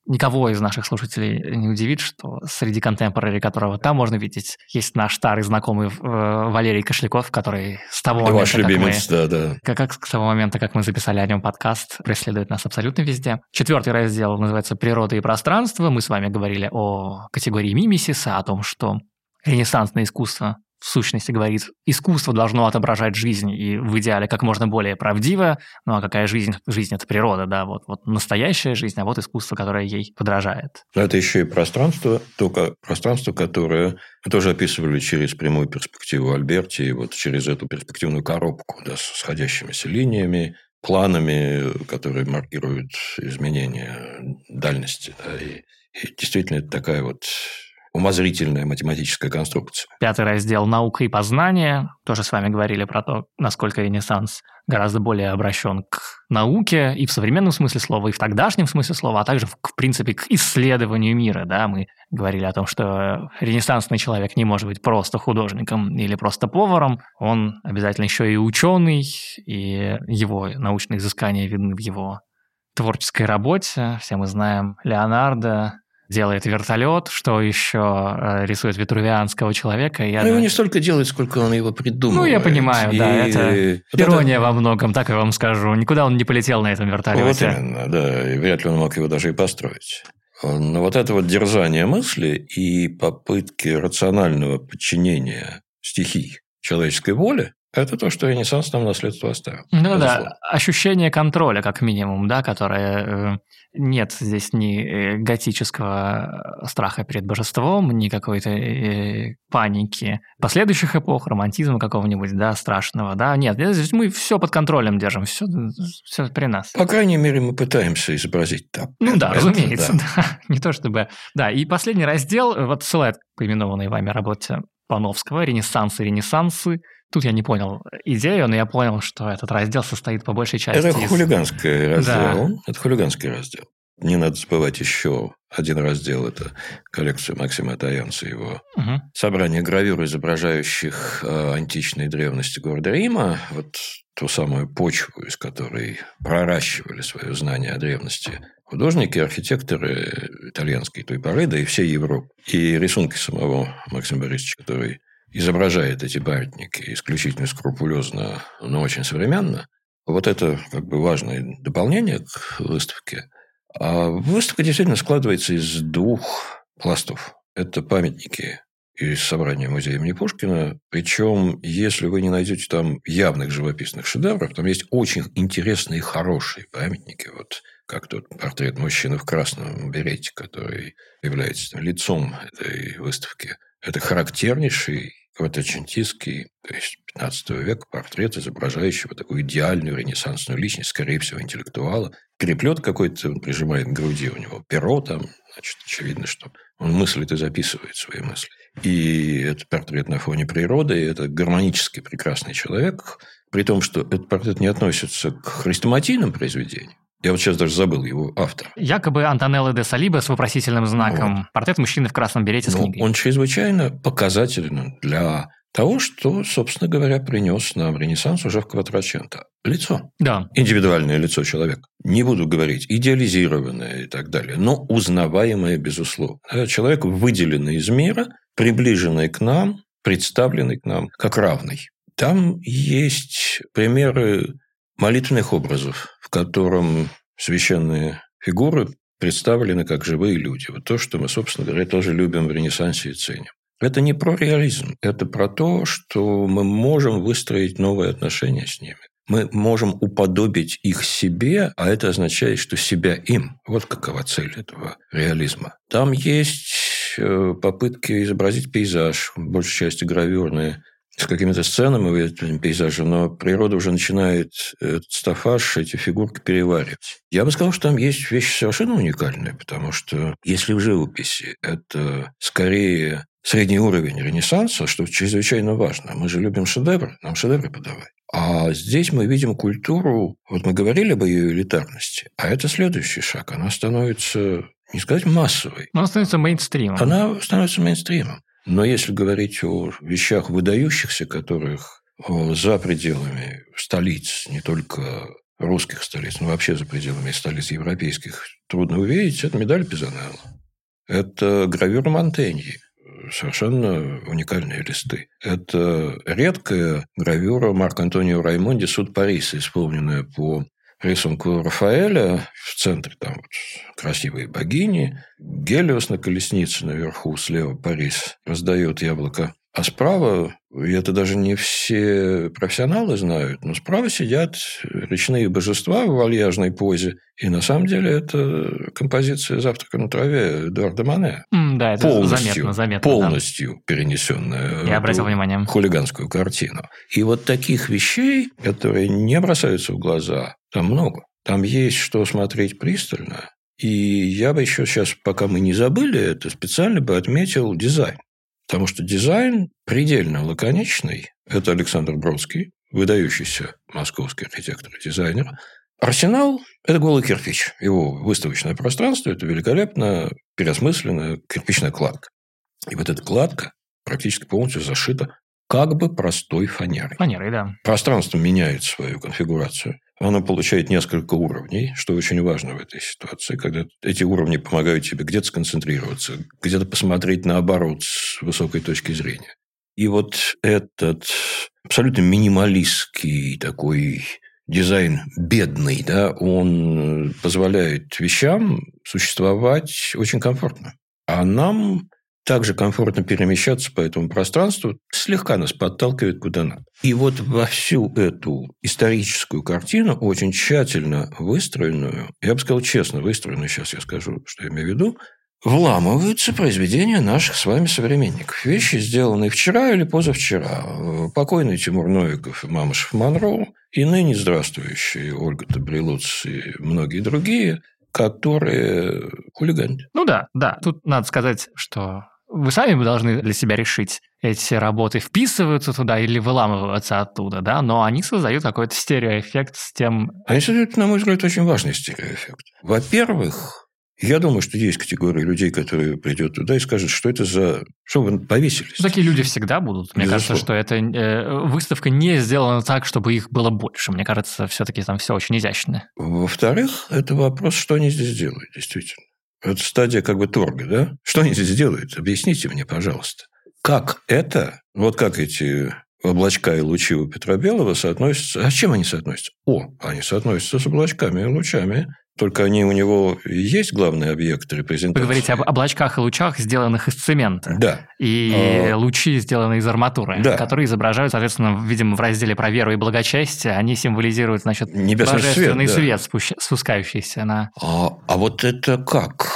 никого из наших слушателей не удивит, что среди контемпорари, которого там можно видеть, есть наш старый знакомый Валерий Кошляков, который с того момента, Ваш любимец, да. Как с того момента, как мы записали о нем подкаст, преследует нас абсолютно везде. 4-й раздел называется «Природа и пространство». Мы с вами говорили о категории мимесиса, о том, что ренессансное искусство в сущности говорит, искусство должно отображать жизнь и в идеале как можно более правдиво. Ну а какая жизнь? Жизнь – это природа, да, вот настоящая жизнь, а вот искусство, которое ей подражает. Но это еще и пространство, только пространство, которое мы тоже описывали через прямую перспективу Альберти, и вот через эту перспективную коробку, да, с сходящимися линиями, планами, которые маркируют изменения дальности. Да, и действительно это такая вот умозрительная математическая конструкция. 5-й раздел «Наука и познание». Тоже с вами говорили про то, насколько Ренессанс гораздо более обращен к науке и в современном смысле слова, и в тогдашнем смысле слова, а также, в принципе, к исследованию мира. Да? Мы говорили о том, что ренессансный человек не может быть просто художником или просто поваром. Он обязательно еще и ученый, и его научные изыскания видны в его творческой работе. Все мы знаем Леонардо делает вертолет, что еще рисует витрувианского человека. Но его не столько делает, сколько он его придумывает. Ну, я понимаю, да, это ирония во многом, так я вам скажу. Никуда он не полетел на этом вертолете. Вот именно, да, и вряд ли он мог его даже и построить. Но вот это вот дерзание мысли и попытки рационального подчинения стихий человеческой воле, это то, что Ренессанс нам наследство оставил. Ну да, ощущение контроля, как минимум, да, которое... Нет здесь ни готического страха перед божеством, ни какой-то паники последующих эпох, романтизма какого-нибудь, да, страшного, да. Нет, здесь мы все под контролем держим, все при нас. По крайней мере, мы пытаемся изобразить так. Ну да, разумеется, да. Не то чтобы... Да, и последний раздел, вот ссылает к поименованной вами работе Пановского «Ренессанс и ренессансы». Тут я не понял идею, но я понял, что этот раздел состоит по большей части Это хулиганский раздел. Да. Это хулиганский раздел. Не надо забывать еще один раздел. Это коллекция Максима Таянца, его собрание гравюр, изображающих античные древности города Рима. Вот ту самую почву, из которой проращивали свое знание о древности художники, архитекторы итальянской той поры, да и всей Европы. И рисунки самого Максима Борисовича, который изображает эти памятники исключительно скрупулезно, но очень современно. Вот это как бы важное дополнение к выставке. А выставка действительно складывается из двух пластов. Это памятники из собрания музея имени Пушкина. Причем, если вы не найдете там явных живописных шедевров, там есть очень интересные и хорошие памятники. Вот как тот портрет мужчины в красном берете, который является лицом этой выставки. Это характернейший кватрачентистский, то есть 15 века портрет, изображающий такую идеальную ренессансную личность, скорее всего, интеллектуала. Переплет какой-то он прижимает к груди, у него перо там, значит, очевидно, что он мыслит и записывает свои мысли. И это портрет на фоне природы, и это гармонически прекрасный человек, при том, что этот портрет не относится к хрестоматийным произведениям. Я вот сейчас даже забыл его автора. Якобы Антонелло де Салибо с вопросительным знаком. Вот. Портрет мужчины в красном берете с книгой. Он чрезвычайно показателен для того, что, собственно говоря, принес нам Ренессанс уже в Кватраченто. Лицо. Да. Индивидуальное лицо человека. Не буду говорить идеализированное и так далее, но узнаваемое, безусловно. Человек, выделенный из мира, приближенный к нам, представленный к нам как равный. Там есть примеры молитвенных образов, в котором священные фигуры представлены как живые люди. Вот то, что мы, собственно говоря, тоже любим в Ренессансе и ценим. Это не про реализм, это про то, что мы можем выстроить новые отношения с ними. Мы можем уподобить их себе, а это означает, что себя им. Вот какова цель этого реализма. Там есть попытки изобразить пейзаж, в большей части гравюрные, с какими-то сценами в этом пейзаже, но природа уже начинает этот стаффаж, эти фигурки переваривать. Я бы сказал, что там есть вещи совершенно уникальные, потому что если в живописи это скорее средний уровень Ренессанса, что чрезвычайно важно. Мы же любим шедевры, нам шедевры подавай. А здесь мы видим культуру, вот мы говорили об ее элитарности, а это следующий шаг. Она становится, не сказать массовой. Она становится мейнстримом. Она становится мейнстримом. Но если говорить о вещах выдающихся, которых за пределами столиц, не только русских столиц, вообще за пределами столиц европейских, трудно увидеть, это медаль Пизанелло. Это гравюра Монтеньи. Совершенно уникальные листы. Это редкая гравюра Марко Антонио Раймонди «Суд Париса», исполненная по рисунку Рафаэля. В центре там красивые богини. Гелиос на колеснице наверху, слева Парис раздает яблоко. А справа, и это даже не все профессионалы знают, но справа сидят речные божества в вальяжной позе. И на самом деле это композиция «Завтрака на траве» Эдуарда Мане. Да, это заметно. Полностью перенесенная Я обратил внимание. Хулиганскую картину. И вот таких вещей, которые не бросаются в глаза, там много. Там есть что смотреть пристально. И я бы еще сейчас, пока мы не забыли это, специально бы отметил дизайн. Потому что дизайн предельно лаконичный. Это Александр Бродский, выдающийся московский архитектор и дизайнер. Арсенал – это голый кирпич. Его выставочное пространство – это великолепно переосмысленная кирпичная кладка. И вот эта кладка практически полностью зашита как бы простой фанерой. Фанерой, да. Пространство меняет свою конфигурацию. Оно получает несколько уровней, что очень важно в этой ситуации, когда эти уровни помогают тебе где-то сконцентрироваться, где-то посмотреть наоборот с высокой точки зрения. И вот этот абсолютно минималистский такой дизайн бедный, да, он позволяет вещам существовать очень комфортно. А нам также комфортно перемещаться по этому пространству, слегка нас подталкивает куда надо. И вот во всю эту историческую картину, очень тщательно выстроенную, я бы сказал, честно выстроенную, сейчас я скажу, что я имею в виду, вламываются произведения наших с вами современников. Вещи, сделанные вчера или позавчера. Покойный Тимур Новиков и Мамышев Монро, и ныне здравствующие Ольга Табрилуц и многие другие, которые хулиганят. Да. Тут надо сказать, что вы сами должны для себя решить, эти работы вписываются туда или выламываются оттуда, да, но они создают какой-то стереоэффект с тем... Они создают, на мой взгляд, очень важный стереоэффект. Во-первых, я думаю, что есть категория людей, которые придут туда и скажут, что это за... Что вы повесились? Такие люди всегда будут. Мне кажется, что эта выставка не сделана так, чтобы их было больше. Мне кажется, все-таки там все очень изящно. Во-вторых, это вопрос, что они здесь делают, действительно. Это стадия как бы торга, да? Что они здесь делают? Объясните мне, пожалуйста. Как это, вот как эти облачка и лучи у Петра Белого соотносятся... А с чем они соотносятся? Они соотносятся с облачками и лучами. Только они у него есть главный объект репрезентации. Вы говорите об облачках и лучах, сделанных из цемента. Да. И лучи, сделанные из арматуры, да. которые изображают, соответственно, видимо, в разделе про веру и благочестие, они символизируют, значит, небесный божественный свет, спускающийся на... А вот это как?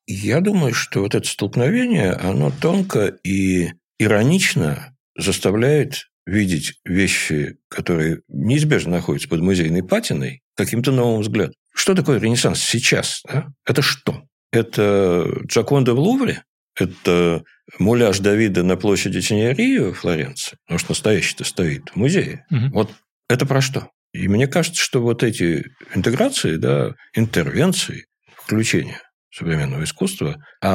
Я думаю, что вот это столкновение, оно тонко и иронично заставляет видеть вещи, которые неизбежно находятся под музейной патиной, каким-то новым взглядом. Что такое Ренессанс сейчас? Да? Это что? Это Джоконда в Лувре? Это муляж Давида на площади Тиньерри в Флоренции? Потому что настоящий-то стоит в музее. Угу. Вот это про что? И мне кажется, что вот эти интеграции, да, интервенции, включения современного искусства,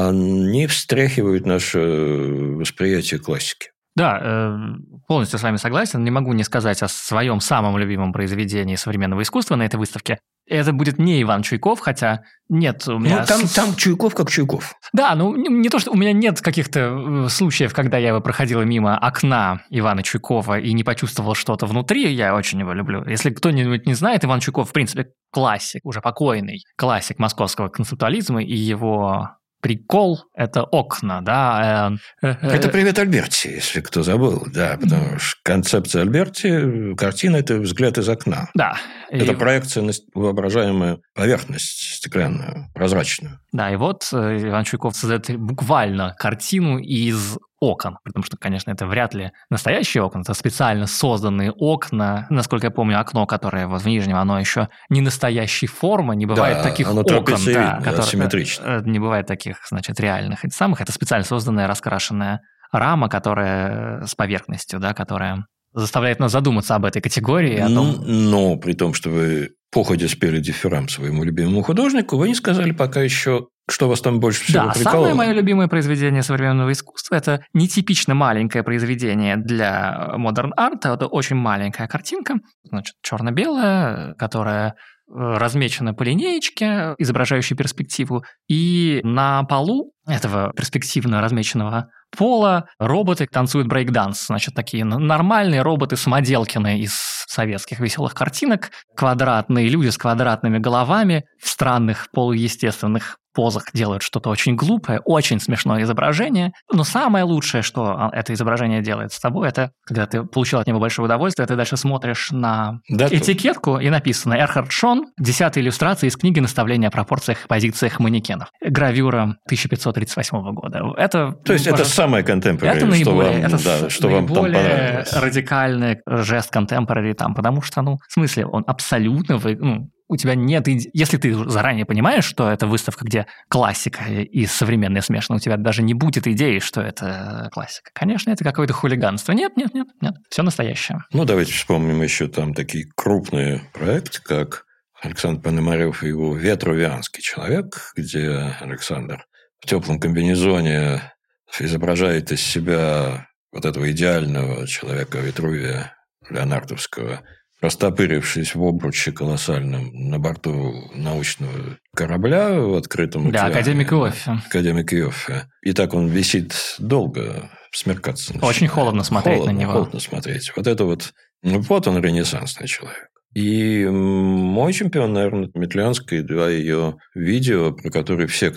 они встряхивают наше восприятие классики. Да, полностью с вами согласен. Не могу не сказать о своем самом любимом произведении современного искусства на этой выставке. Это будет не Иван Чуйков, хотя нет у меня... Там Чуйков как Чуйков. Да, не то, что у меня нет каких-то случаев, когда я проходила мимо окна Ивана Чуйкова и не почувствовал что-то внутри. Я очень его люблю. Если кто-нибудь не знает, Иван Чуйков, в принципе, классик, уже покойный классик московского концептуализма, и его... прикол – это окна, да. Это «Привет, Альберти», если кто забыл, да, потому что концепция Альберти, картина – это взгляд из окна. Да. Это проекция на воображаемую поверхность стеклянную, прозрачную. Да, и вот Иван Чуйков создает буквально картину из окон, потому что, конечно, это вряд ли настоящие окна, это специально созданные окна. Насколько я помню, окно, которое вот в нижнем, оно еще не настоящей формы, не бывает таких оно окон, асимметрично. Не бывает таких, значит, реальных. Это специально созданная раскрашенная рама, которая с поверхностью, да, которая заставляет нас задуматься об этой категории. Но при том, что вы походя спели дифферам своему любимому художнику, вы не сказали пока еще, что вас там больше всего прикололо. Да, самое мое любимое произведение современного искусства – это нетипично маленькое произведение для модерн арта. Это очень маленькая картинка, значит, черно-белая, которая размечена по линеечке, изображающей перспективу. И на полу этого перспективно размеченного пола роботы танцуют брейк-данс. Значит, такие нормальные роботы-самоделкины из советских веселых картинок, квадратные люди с квадратными головами в странных полуестественных позах делают что-то очень глупое, очень смешное изображение. Но самое лучшее, что это изображение делает с тобой, это когда ты получил от него большое удовольствие, ты дальше смотришь на этикетку, и написано «Эрхард Шон, 10-я иллюстрация из книги «Наставление о пропорциях и позициях манекенов». Гравюра 1538 года. То есть это самое контемпорари, это что вам там понравилось. Радикальный жест контемпорари там, потому что, в смысле, он абсолютно... у тебя нет... Если ты заранее понимаешь, что это выставка, где классика и современное смешано, у тебя даже не будет идеи, что это классика. Конечно, это какое-то хулиганство. Нет. Все настоящее. Давайте вспомним еще там такие крупные проекты, как Александр Пономарев и его «Ветрувианский человек», где Александр в теплом комбинезоне изображает из себя вот этого идеального человека Витрувия леонардовского, растопырившись в обруче колоссальном на борту научного корабля в открытом океане. Да, академик Иоффе. И так он висит долго, смеркаться начинает. Очень холодно смотреть на него. Холодно смотреть. Вот это вот он ренессансный человек. И мой чемпион, наверное, Метлянская, 2 ее видео, про которые все,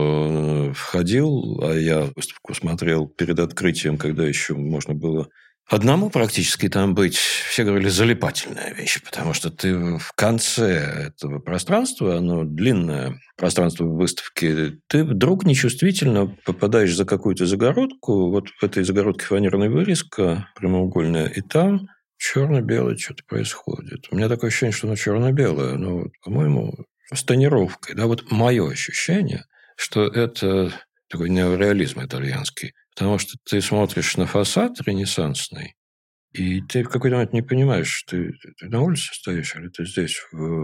кто входил, а я выставку смотрел перед открытием, когда еще можно было одному практически там быть, все говорили, залипательная вещь, потому что ты в конце этого пространства, оно длинное пространство выставки, ты вдруг нечувствительно попадаешь за какую-то загородку, вот в этой загородке фанерная вырезка прямоугольная, и там черно-белое что-то происходит. У меня такое ощущение, что оно черно-белое, но, по-моему, с тонировкой. Да, вот мое ощущение, что это такой неореализм итальянский. Потому что ты смотришь на фасад ренессансный, и ты в какой-то момент не понимаешь, ты на улице стоишь, или ты здесь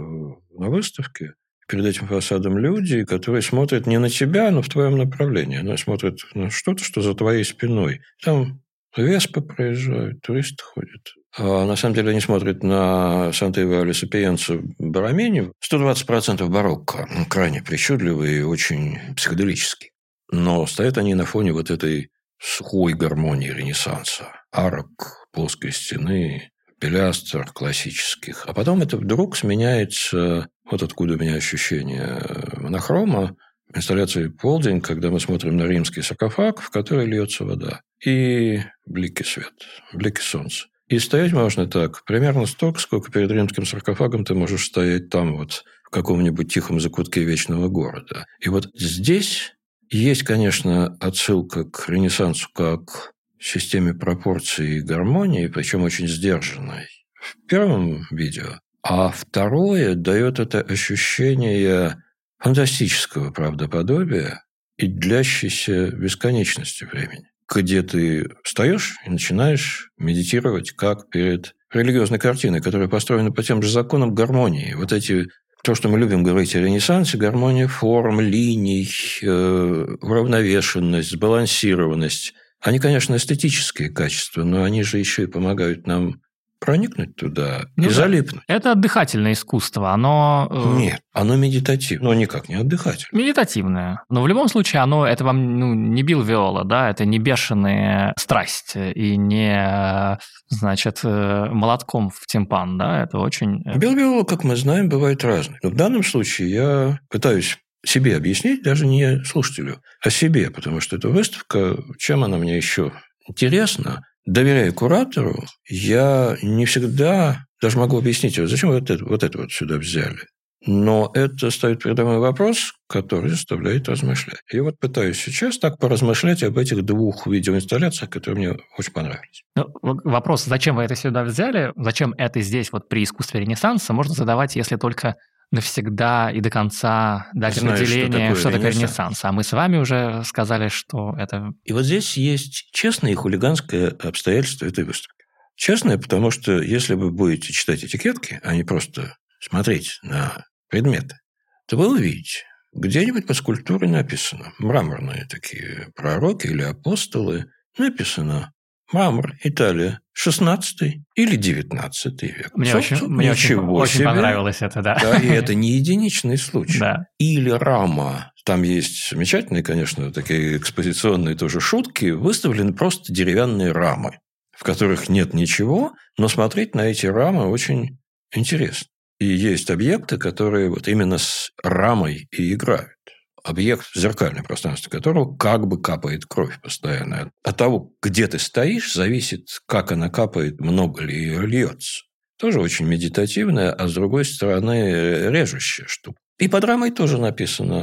на выставке. Перед этим фасадом люди, которые смотрят не на тебя, но в твоем направлении. Они смотрят на что-то, что за твоей спиной. Там веспы проезжают, туристы ходят. А на самом деле они смотрят на Санта-Ивале Сапиенца Барамини. 120% барокко. Крайне причудливый и очень психоделический. Но стоят они на фоне вот этой сухой гармонии Ренессанса. Арок, плоской стены, пилястр классических. А потом это вдруг сменяется, вот откуда у меня ощущение монохрома, инсталляции «Полдень», когда мы смотрим на римский саркофаг, в который льется вода. И блики света, блики солнца. И стоять можно так, примерно столько, сколько перед римским саркофагом ты можешь стоять там вот в каком-нибудь тихом закутке вечного города. И вот здесь есть, конечно, отсылка к Ренессансу как системе пропорций и гармонии, причем очень сдержанной в первом видео. А второе дает это ощущение фантастического правдоподобия и длящейся бесконечности времени, где ты встаешь и начинаешь медитировать как перед религиозной картиной, которая построена по тем же законам гармонии. Вот эти, то, что мы любим говорить о Ренессансе, гармония форм, линий, уравновешенность, сбалансированность. Они, конечно, эстетические качества, но они же еще и помогают нам проникнуть туда и залипнуть. Это отдыхательное искусство, оно... Нет, оно медитативное, но никак не отдыхательное. Медитативное. Но в любом случае это вам не Билл Виола, да, это не бешеная страсть и не, молотком в тимпан, да, это очень... Билл Виола, как мы знаем, бывает разный. Но в данном случае я пытаюсь себе объяснить, даже не слушателю, а себе, потому что эта выставка, чем она мне еще интересна, доверяя куратору, я не всегда даже могу объяснить, зачем вот это сюда взяли. Но это ставит передо мной вопрос, который заставляет размышлять. И вот пытаюсь сейчас так поразмышлять об этих 2 видеоинсталляциях, которые мне очень понравились. Вопрос, зачем вы это сюда взяли, зачем это здесь при искусстве Ренессанса, можно задавать, если только навсегда и до конца дать определение, что такое Ренессанс. А мы с вами уже сказали, что это... И вот здесь есть честное и хулиганское обстоятельство этой выставки. Честное, потому что если вы будете читать этикетки, а не просто смотреть на предметы, то вы увидите, где-нибудь под скульптурой написано, мраморные такие пророки или апостолы, написано мрамор, Италия, 16 или 19 век. Мне очень понравилось это, да. Да, и это не единичный случай. Да. Или рама. Там есть замечательные, конечно, такие экспозиционные тоже шутки. Выставлены просто деревянные рамы, в которых нет ничего, но смотреть на эти рамы очень интересно. И есть объекты, которые вот именно с рамой и играют. Объект, зеркальное пространство которого как бы капает кровь постоянно. От того, где ты стоишь, зависит, как она капает, много ли ее льется. Тоже очень медитативная, а с другой стороны режущая штука. И под рамой тоже написано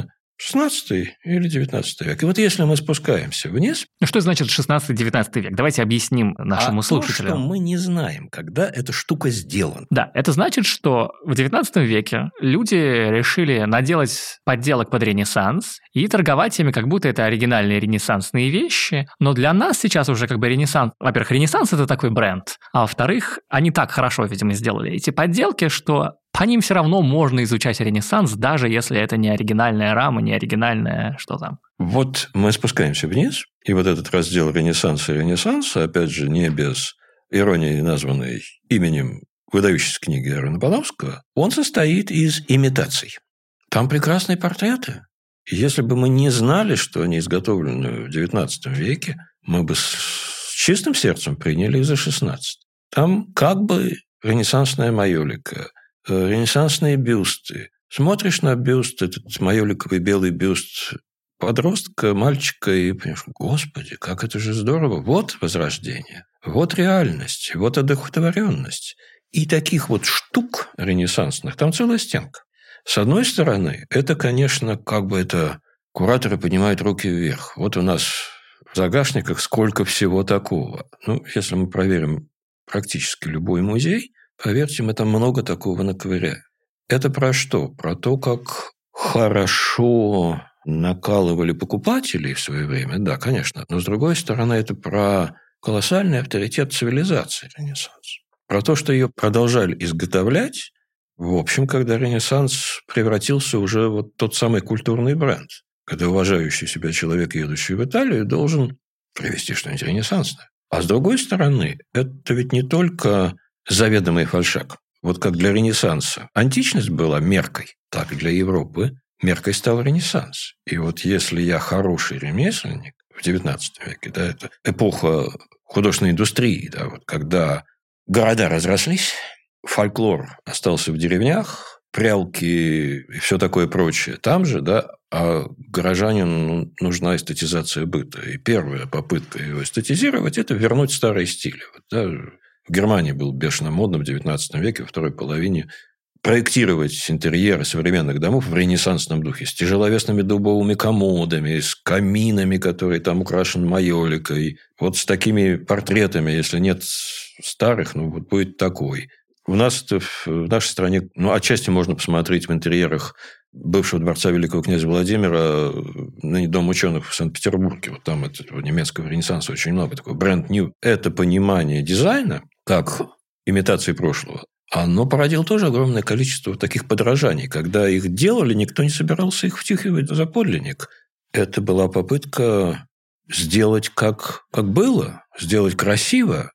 16 или 19 век. И вот если мы спускаемся вниз... Ну, что значит 16-19 век? Давайте объясним нашему слушателю. То, что мы не знаем, когда эта штука сделана. Да, это значит, что в 19 веке люди решили наделать подделок под Ренессанс и торговать ими, как будто это оригинальные ренессансные вещи. Но для нас сейчас уже как бы Ренессанс... Во-первых, Ренессанс – это такой бренд. А во-вторых, они так хорошо, видимо, сделали эти подделки, что... По ним все равно можно изучать Ренессанс, даже если это не оригинальная рама, не оригинальная что там. Вот мы спускаемся вниз, и вот этот раздел Ренессанса и Ренессанса, опять же, не без иронии, названной именем выдающейся книги Эрвина Пановского, он состоит из имитаций. Там прекрасные портреты. И если бы мы не знали, что они изготовлены в XIX веке, мы бы с чистым сердцем приняли их за 16. Там как бы ренессансная майолика, ренессансные бюсты. Смотришь на бюст, этот майоликовый белый бюст подростка, мальчика, и понимаешь, господи, как это же здорово. Вот возрождение, вот реальность, вот одухотворенность. И таких вот штук ренессансных там целая стенка. С одной стороны, это, конечно, как бы это кураторы поднимают руки вверх. Вот у нас в загашниках сколько всего такого. Ну, если мы проверим практически любой музей, поверьте, мы там много такого наковыряем. Это про что? Про то, как хорошо накалывали покупателей в свое время. Да, конечно. Но, с другой стороны, это про колоссальный авторитет цивилизации Ренессанса. Про то, что ее продолжали изготовлять, в общем, когда Ренессанс превратился уже вот тот самый культурный бренд, когда уважающий себя человек, едущий в Италию, должен привезти что-нибудь ренессансное. А с другой стороны, это ведь не только заведомый фальшак. Вот как для Ренессанса античность была меркой, так и для Европы меркой стал Ренессанс. И вот если я хороший ремесленник в XIX веке, да, это эпоха художественной индустрии, да, вот когда города разрослись, фольклор остался в деревнях, прялки и все такое прочее там же, да, а горожанину нужна эстетизация быта. И первая попытка его эстетизировать – это вернуть старые стили. Вот, да, в Германии был бешено модно в XIX веке, во второй половине, проектировать интерьеры современных домов в ренессансном духе, с тяжеловесными дубовыми комодами, с каминами, которые там украшены майоликой, вот с такими портретами, если нет старых, ну, вот будет такой. У нас в нашей стране, ну, отчасти можно посмотреть в интерьерах бывшего дворца великого князя Владимира, ныне Дом ученых в Санкт-Петербурге. Вот там этого немецкого ренессанса очень много, такой бренд new. Это понимание дизайна, как имитации прошлого, оно породило тоже огромное количество таких подражаний. Когда их делали, никто не собирался их втюхивать за подлинник. Это была попытка сделать как было, сделать красиво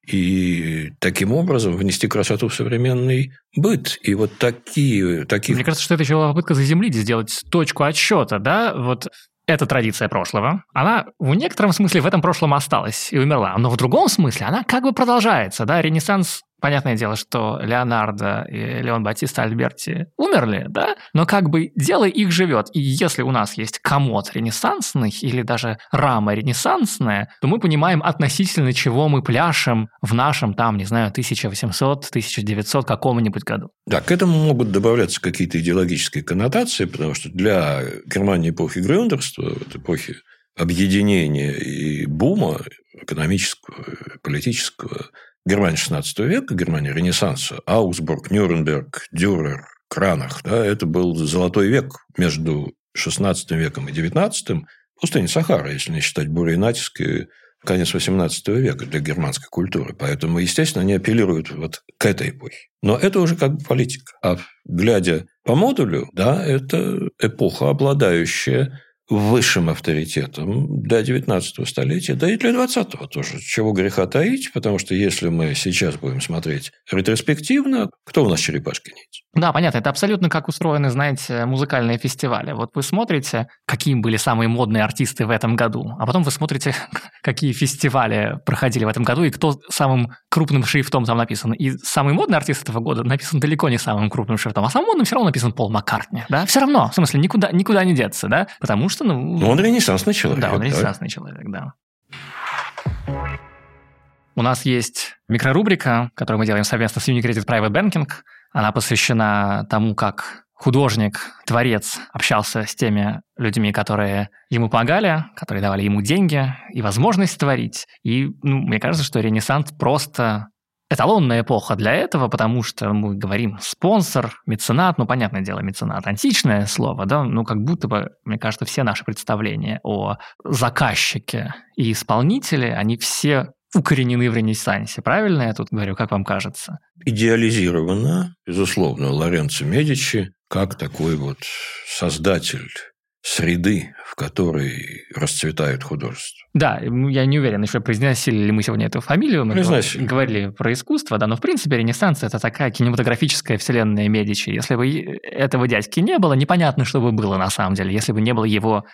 и таким образом внести красоту в современный быт. И вот такие... Мне кажется, что это еще была попытка заземлить, сделать точку отсчета, да, вот... Это традиция прошлого. Она в некотором смысле в этом прошлом осталась и умерла. Но в другом смысле она как бы продолжается. Да? Ренессанс, понятное дело, что Леонардо и Леон Батиста Альберти умерли, да? Но как бы дело их живет. И если у нас есть комод ренессансный или даже рама ренессансная, то мы понимаем, относительно чего мы пляшем в нашем, там, не знаю, 1800-1900 каком-нибудь году. Да, к этому могут добавляться какие-то идеологические коннотации, потому что для Германии эпохи Грюндерства, эпохи объединения и бума экономического, политического, Германия XVI века, Германия Ренессанса, Аусбург, Нюрнберг, Дюрер, Кранах, да, это был золотой век между XVI веком и XIX, пустыня Сахара, если не считать буря и натиск, и конец XVIII века для германской культуры. Поэтому, естественно, они апеллируют вот к этой эпохе. Но это уже как бы политика. А глядя по модулю, да, это эпоха, обладающая высшим авторитетом для XIX столетия, да и для XX тоже. Чего греха таить, потому что если мы сейчас будем смотреть ретроспективно, кто у нас черепашки-ниндзя? Да, понятно. Это абсолютно как устроены, знаете, музыкальные фестивали. Вот вы смотрите, какие были самые модные артисты в этом году, а потом вы смотрите, какие фестивали проходили в этом году и кто самым крупным шрифтом там написан. И самый модный артист этого года написан далеко не самым крупным шрифтом, а самым модным все равно написан Пол Маккартни. Да? Все равно, в смысле, никуда не деться, да? Потому что, Ну, он ренессансный человек. Да, он ренессансный человек, да. У нас есть микрорубрика, которую мы делаем совместно с Unicredit Private Banking. Она посвящена тому, как художник, творец общался с теми людьми, которые ему помогали, которые давали ему деньги и возможность творить. И мне кажется, что Ренессанс просто эталонная эпоха для этого, потому что мы говорим спонсор, меценат, понятное дело, меценат, античное слово, да, как будто бы, мне кажется, все наши представления о заказчике и исполнителе, они все укоренены в Ренессансе. Правильно я тут говорю, как вам кажется? Идеализировано, безусловно, Лоренцо Медичи как такой вот создатель среды, в которой расцветает художество. Да, я не уверен, еще произносили ли мы сегодня эту фамилию. Мы говорили про искусство, да, но в принципе Ренессанс – это такая кинематографическая вселенная Медичи. Если бы этого дядьки не было, непонятно, что бы было на самом деле, если бы не было его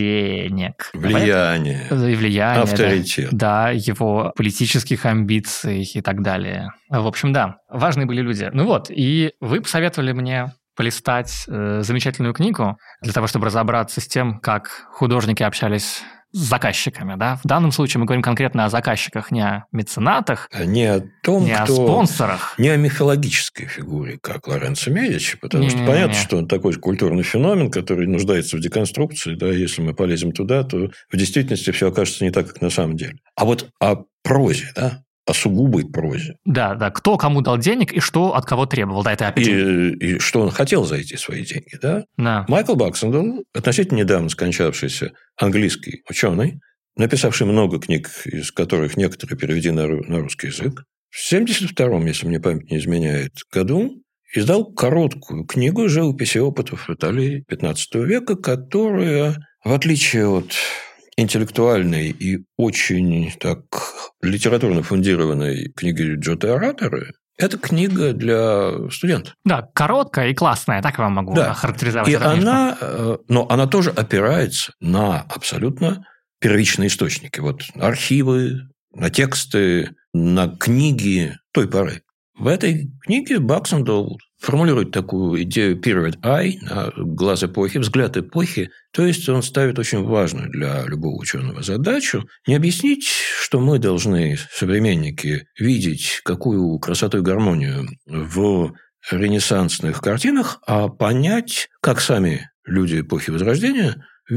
денег. Влияния, авторитет. Да, его политических амбиций и так далее. В общем, да, важные были люди. И вы посоветовали мне полистать замечательную книгу для того, чтобы разобраться с тем, как художники общались с заказчиками. Да? В данном случае мы говорим конкретно о заказчиках, не о меценатах, не о том, не о спонсорах. Не о мифологической фигуре, как Лоренцо Медичи, потому что понятно, что он такой культурный феномен, который нуждается в деконструкции. Да? Если мы полезем туда, то в действительности все окажется не так, как на самом деле. А вот о прозе, да? О сугубой прозе. Да, кто кому дал денег и что от кого требовал. Да, это опять... И что он хотел за эти свои деньги. Да? Да. Майкл Баксендл, относительно недавно скончавшийся английский ученый, написавший много книг, из которых некоторые переведены на русский язык, в 1972-м, если мне память не изменяет, году издал короткую книгу живописи и опытов Италии XV века, которая, в отличие от интеллектуальной и очень так литературно фундированной книги Джотто Ораторы, это книга для студентов. Да, короткая и классная, так я вам могу охарактеризовать. И она тоже опирается на абсолютно первичные источники. Вот архивы, на тексты, на книги той поры. В этой книге Баксендл формулирует такую идею period eye, глаз эпохи, взгляд эпохи. То есть он ставит очень важную для любого ученого задачу не объяснить, что мы должны, современники, видеть какую красоту и гармонию в ренессансных картинах, а понять, как сами люди эпохи Возрождения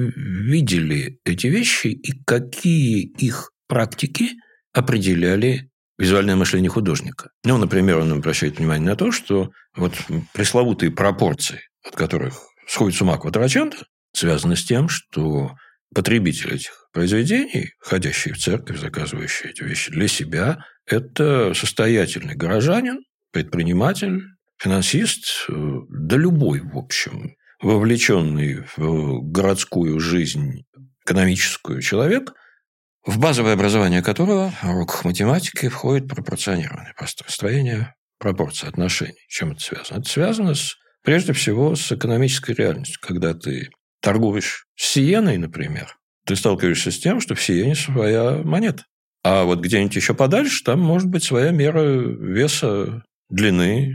видели эти вещи и какие их практики определяли визуальное мышление художника. Например, он обращает внимание на то, что вот пресловутые пропорции, от которых сходит с ума Кватраченто, связаны с тем, что потребитель этих произведений, ходящий в церковь, заказывающий эти вещи для себя, это состоятельный горожанин, предприниматель, финансист, да любой, в общем, вовлеченный в городскую жизнь экономическую человек, в базовое образование которого в уроках математики входит пропорционирование, построение пропорций отношений. С чем это связано? Это связано прежде всего с экономической реальностью. Когда ты торгуешь с Сиеной, например, ты сталкиваешься с тем, что в Сиене своя монета. А вот где-нибудь еще подальше там может быть своя мера веса, длины,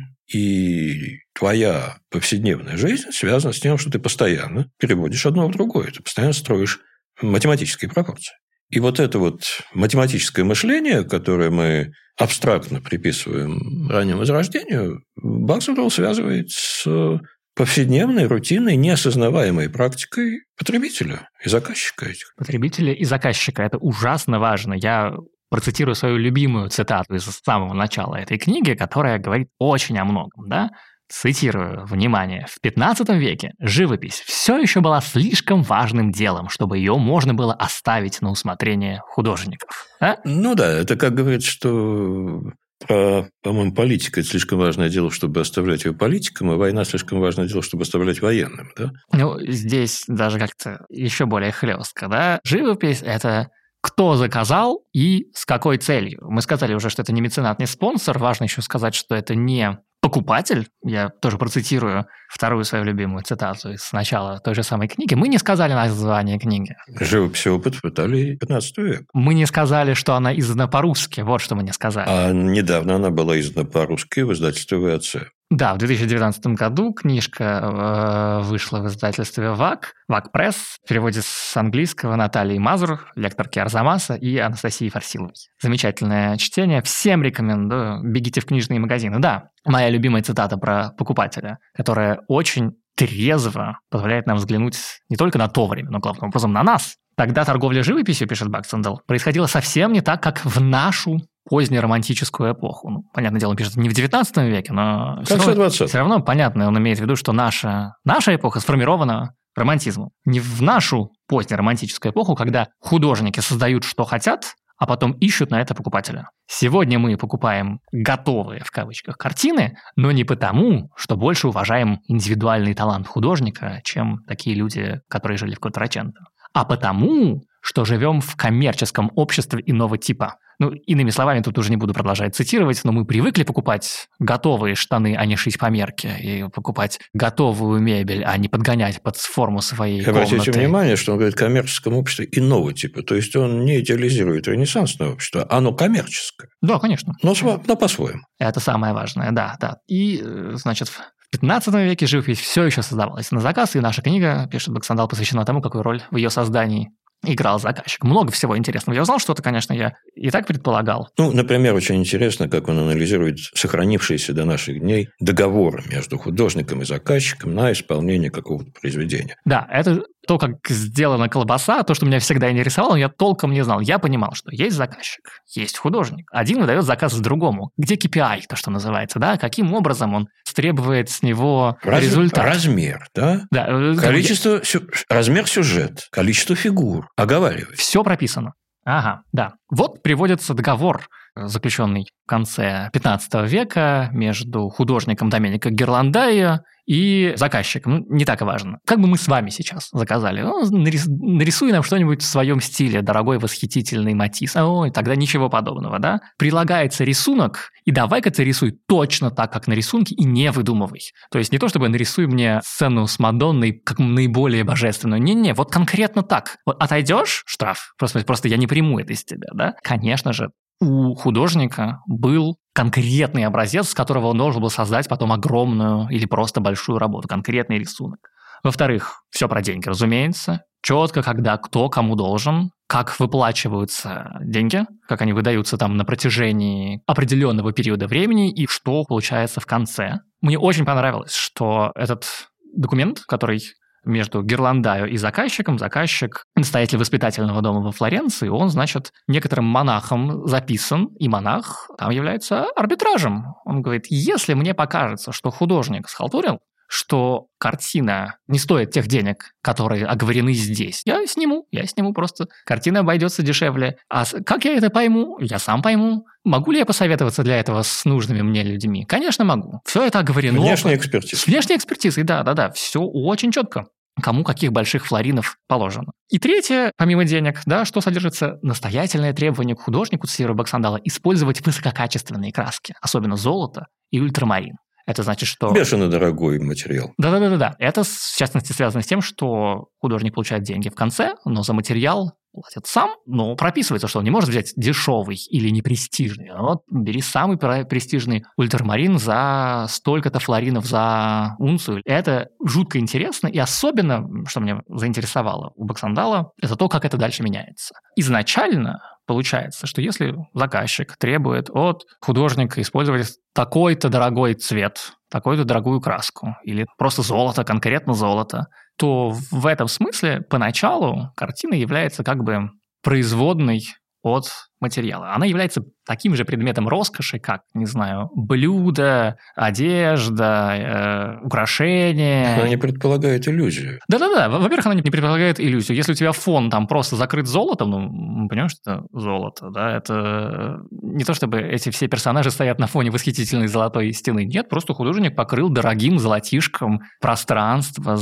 и твоя повседневная жизнь связана с тем, что ты постоянно переводишь одно в другое. Ты постоянно строишь математические пропорции. И вот это вот математическое мышление, которое мы абстрактно приписываем раннему Возрождению, Баксендл связывает с повседневной, рутинной, неосознаваемой практикой потребителя и заказчика этих. Потребителя и заказчика – это ужасно важно. Я процитирую свою любимую цитату из самого начала этой книги, которая говорит очень о многом. Да? цитирую, внимание, в 15 веке живопись все еще была слишком важным делом, чтобы ее можно было оставить на усмотрение художников. А? Ну да, это как говорится, что... По-моему, политика – это слишком важное дело, чтобы оставлять ее политикам, а война – слишком важное дело, чтобы оставлять военным, да? Ну, здесь даже как-то еще более хлестко, да? Живопись – это кто заказал и с какой целью. Мы сказали уже, что это не меценат, не спонсор. Важно еще сказать, что это не покупатель. Я тоже процитирую вторую свою любимую цитату из начала той же самой книги. Мы не сказали название книги. Живопись и опыт в Италии 15 века. Мы не сказали, что она издана по-русски. Вот что мы не сказали. А недавно она была издана по-русски в издательстве ВАЦ. Да, в 2019 году книжка вышла в издательстве ВАК Пресс, в переводе с английского Натальи Мазур, лекторки Арзамаса, и Анастасии Фарсиловой. Замечательное чтение, всем рекомендую, бегите в книжные магазины. Да, моя любимая цитата про покупателя, которая очень трезво позволяет нам взглянуть не только на то время, но главным образом на нас. Тогда торговля живописью, пишет Баксандал, происходила совсем не так, как в нашу позднеромантическую эпоху. Ну, понятное дело, он пишет не в 19 веке, но все равно понятно, он имеет в виду, что наша эпоха сформирована романтизмом. Не в нашу позднеромантическую эпоху, когда художники создают, что хотят, а потом ищут на это покупателя. Сегодня мы покупаем «готовые» в кавычках картины, но не потому, что больше уважаем индивидуальный талант художника, чем такие люди, которые жили в Quattrocento, а потому, что живем в коммерческом обществе иного типа. Ну, иными словами, тут уже не буду продолжать цитировать, но мы привыкли покупать готовые штаны, а не шить по мерке, и покупать готовую мебель, а не подгонять под форму своей комнаты. Обратите внимание, что он говорит о коммерческом обществе иного типа, то есть он не идеализирует ренессансное общество, оно коммерческое. Да, конечно. Но по-своему. Это самое важное, да. И, значит, в 15 веке живопись все еще создавалась на заказ, и наша книга, пишет Баксандал, посвящена тому, какую роль в ее создании играл заказчик. Много всего интересного. Я узнал что-то, конечно, я и так предполагал. Ну, например, очень интересно, как он анализирует сохранившиеся до наших дней договоры между художником и заказчиком на исполнение какого-то произведения. Да, это то, как сделана колбаса, то, что меня всегда интересовало, я толком не знал. Я понимал, что есть заказчик, есть художник. Один выдает заказ другому. Где KPI, то, что называется, да? Каким образом он требует с него результат? Размер, да? Да. Количество, размер сюжет, количество фигур. Оговаривай. Все прописано. Ага, да. Вот приводится договор, заключенный в конце 15 века между художником Доменико Гирландайо и заказчиком. Не так и важно. Как бы мы с вами сейчас заказали? Нарисуй нам что-нибудь в своем стиле, дорогой восхитительный Матисс. Ой, тогда ничего подобного, да? Прилагается рисунок, и давай-ка ты рисуй точно так, как на рисунке, и не выдумывай. То есть не то, чтобы нарисуй мне сцену с Мадонной как наиболее божественную. Не-не, вот конкретно так. Вот отойдешь – штраф. Просто я не приму это из тебя, да? Конечно же, у художника был конкретный образец, с которого он должен был создать потом огромную или просто большую работу, конкретный рисунок. Во-вторых, все про деньги, разумеется. Четко, когда, кто, кому должен, как выплачиваются деньги, как они выдаются там на протяжении определенного периода времени и что получается в конце. Мне очень понравилось, что этот документ, который между Гирландайо и заказчиком, заказчик настоятель воспитательного дома во Флоренции, он, значит, некоторым монахом записан, и монах там является арбитражем. Он говорит, если мне покажется, что художник схалтурил, что картина не стоит тех денег, которые оговорены здесь, я сниму просто. Картина обойдется дешевле. А как я это пойму? Я сам пойму. Могу ли я посоветоваться для этого с нужными мне людьми? Конечно, могу. Все это оговорено. Внешняя экспертиза. С внешней экспертизой, да. Все очень четко. Кому каких больших флоринов положено. И третье, помимо денег, да, что содержится настоятельное требование к художнику, цитирую Баксандала, использовать высококачественные краски, особенно золото и ультрамарин. Это значит, что... Бешено дорогой материал. Да. Это, в частности, связано с тем, что художник получает деньги в конце, но за материал платит сам, но прописывается, что он не может взять дешевый или непрестижный. Вот бери самый престижный ультрамарин за столько-то флоринов за унцию. Это жутко интересно, и особенно, что меня заинтересовало у Баксандала, это то, как это дальше меняется. Изначально получается, что если заказчик требует от художника использовать такой-то дорогой цвет, такую-то дорогую краску, или просто золото, конкретно золото, то в этом смысле поначалу картина является как бы производной от материала. Она является таким же предметом роскоши, как, не знаю, блюда, одежда, украшения. Она не предполагает иллюзию. Да-да-да. Во-первых, она не предполагает иллюзию. Если у тебя фон там просто закрыт золотом, мы понимаем, что это золото, да, это не то, чтобы эти все персонажи стоят на фоне восхитительной золотой стены. Нет, просто художник покрыл дорогим золотишком пространство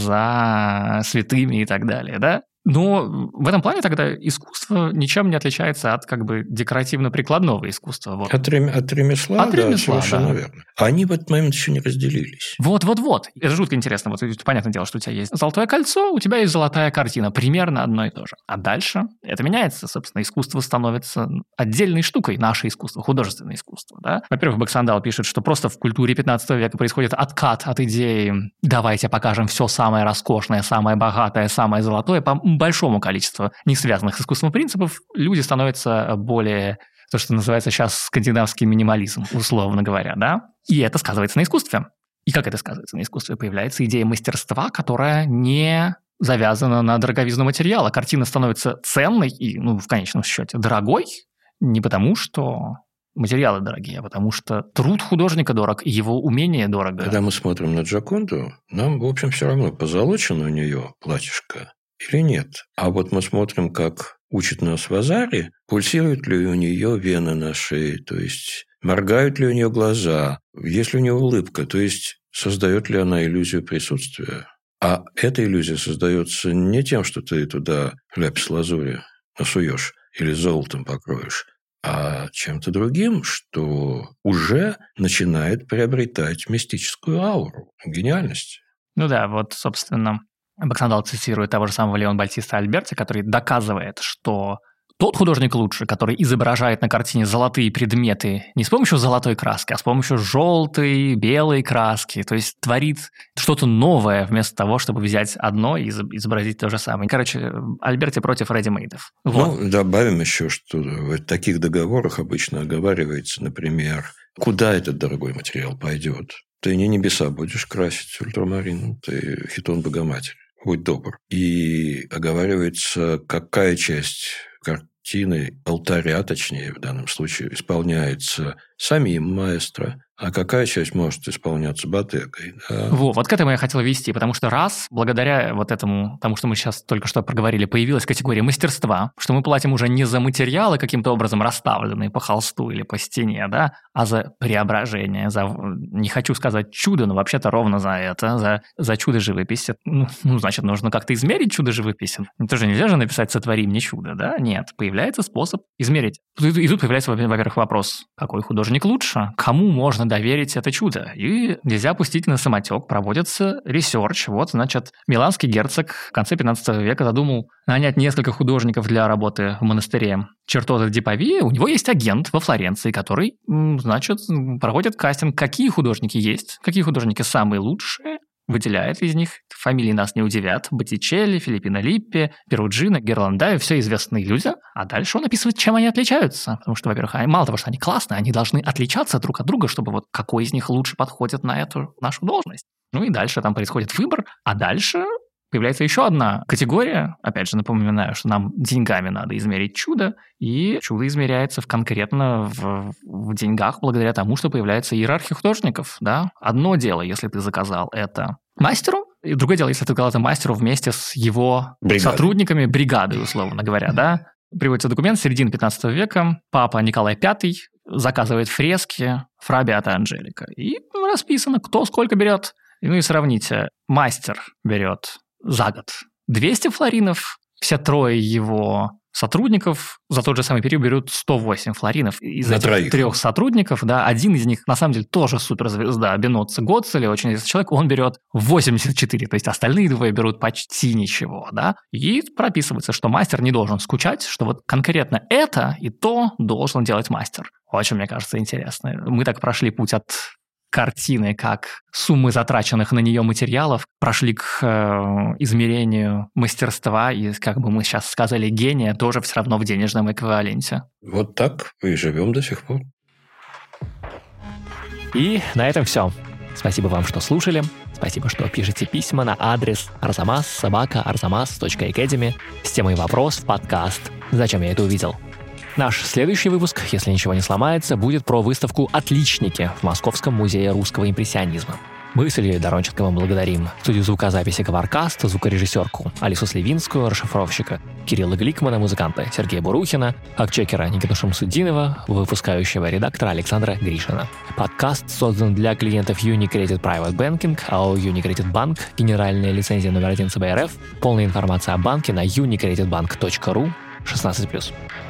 за святыми и так далее, да. Но в этом плане тогда искусство ничем не отличается от как бы декоративно-прикладного искусства. Вот. От ремесла, да, совершенно верно. Они в этот момент еще не разделились. Вот. Это жутко интересно. Вот понятное дело, что у тебя есть золотое кольцо, у тебя есть золотая картина. Примерно одно и то же. А дальше это меняется. Собственно, искусство становится отдельной штукой. Наше искусство, художественное искусство. Да? Во-первых, Баксандал пишет, что просто в культуре 15 века происходит откат от идеи «давайте покажем все самое роскошное, самое богатое, самое золотое» по большому количеству не связанных с искусством принципов. Люди становятся более, то, что называется сейчас скандинавский минимализм, условно говоря, да? И это сказывается на искусстве. И как это сказывается на искусстве? Появляется идея мастерства, которая не завязана на дороговизну материала. Картина становится ценной и, в конечном счете, дорогой не потому, что материалы дорогие, а потому что труд художника дорог, и его умение дорого. Когда мы смотрим на Джоконду, нам, в общем, все равно, позолочено у нее платьишко или нет. А вот мы смотрим, как учит нас Вазари, пульсируют ли у нее вены на шее, то есть моргают ли у нее глаза, есть ли у нее улыбка, то есть создает ли она иллюзию присутствия. А эта иллюзия создается не тем, что ты туда ляпис-лазури насуешь или золотом покроешь, а чем-то другим, что уже начинает приобретать мистическую ауру гениальности. Ну да, вот, собственно, Баксандал цитирует того же самого Леон Баттиста Альберти, который доказывает, что тот художник лучше, который изображает на картине золотые предметы не с помощью золотой краски, а с помощью желтой, белой краски, то есть творит что-то новое вместо того, чтобы взять одно и изобразить то же самое. Короче, Альберти против редимейдов. Вот. Добавим еще, что в таких договорах обычно оговаривается, например, куда этот дорогой материал пойдет. Ты не небеса будешь красить ультрамарином, ты хитон Богоматери. Будь добр. И оговаривается, какая часть картины, алтаря, точнее, в данном случае, исполняется самим маэстро, а какая часть может исполняться Ботегой. Да? Вот к этому я хотел вести, потому что раз, благодаря вот этому, тому, что мы сейчас только что проговорили, появилась категория мастерства, что мы платим уже не за материалы, каким-то образом расставленные по холсту или по стене, да, а за преображение, за, не хочу сказать чудо, но вообще-то ровно за это, за чудо живописи. Значит, нужно как-то измерить чудо живописи. Тоже нельзя же написать «сотвори мне чудо», да? Нет, появляется способ измерить. И тут появляется, во-первых, вопрос, какой художник лучше, кому можно доверить это чудо. И нельзя опустить на самотек, проводится ресерч. Вот, значит, миланский герцог в конце 15 века задумал нанять несколько художников для работы в монастыре Чертоза ди Павия. У него есть агент во Флоренции, который, значит, проводит кастинг, какие художники есть, какие художники самые лучшие, выделяет из них. Фамилии нас не удивят. Боттичелли, Филиппино Липпи, Перуджино, Герландаю, все известные люди. А дальше он описывает, чем они отличаются. Потому что, во-первых, мало того, что они классные, они должны отличаться друг от друга, чтобы вот какой из них лучше подходит на эту нашу должность. Ну и дальше там происходит выбор. А дальше появляется еще одна категория. Опять же, напоминаю, что нам деньгами надо измерить чудо. И чудо измеряется конкретно в деньгах благодаря тому, что появляется иерархия художников. Да? Одно дело, если ты заказал это мастеру, и другое дело, если ты заказал это мастеру вместе с его сотрудниками, бригадой, условно говоря. Да? Приводится документ середины 15 века. Папа Николай V заказывает фрески Фра Беата Анджелика. И расписано, кто сколько берет. Ну и сравните. Мастер берет за год 200 флоринов, все трое его сотрудников за тот же самый период берут 108 флоринов. Из этих трех сотрудников, да, один из них, на самом деле, тоже суперзвезда, Беноццо Гоццоли, очень известный человек, он берет 84, то есть остальные двое берут почти ничего, да, и прописывается, что мастер не должен скучать, что вот конкретно это и то должен делать мастер. Очень, мне кажется, интересно. Мы так прошли путь от картины, как суммы затраченных на нее материалов, прошли к измерению мастерства и, как бы мы сейчас сказали, гения тоже все равно в денежном эквиваленте. Вот так и живем до сих пор. И на этом все. Спасибо вам, что слушали. Спасибо, что пишете письма на адрес arzamas@arzamas.academy с темой «Вопрос» в подкаст «Зачем я это увидел?». Наш следующий выпуск, если ничего не сломается, будет про выставку «Отличники» в Московском музее русского импрессионизма. Мы с Ильей Доронченковым благодарим студию звукозаписи «Коваркаст», звукорежиссерку Алису Сливинскую, расшифровщика Кирилла Гликмана, музыканта Сергея Бурухина, фактчекера Никиту Шамсуддинова, выпускающего редактора Александра Гришина. Подкаст создан для клиентов Unicredit Private Banking, АО Unicredit Bank, генеральная лицензия номер 1 ЦБ РФ. Полная информация о банке на unicreditbank.ru, 16+.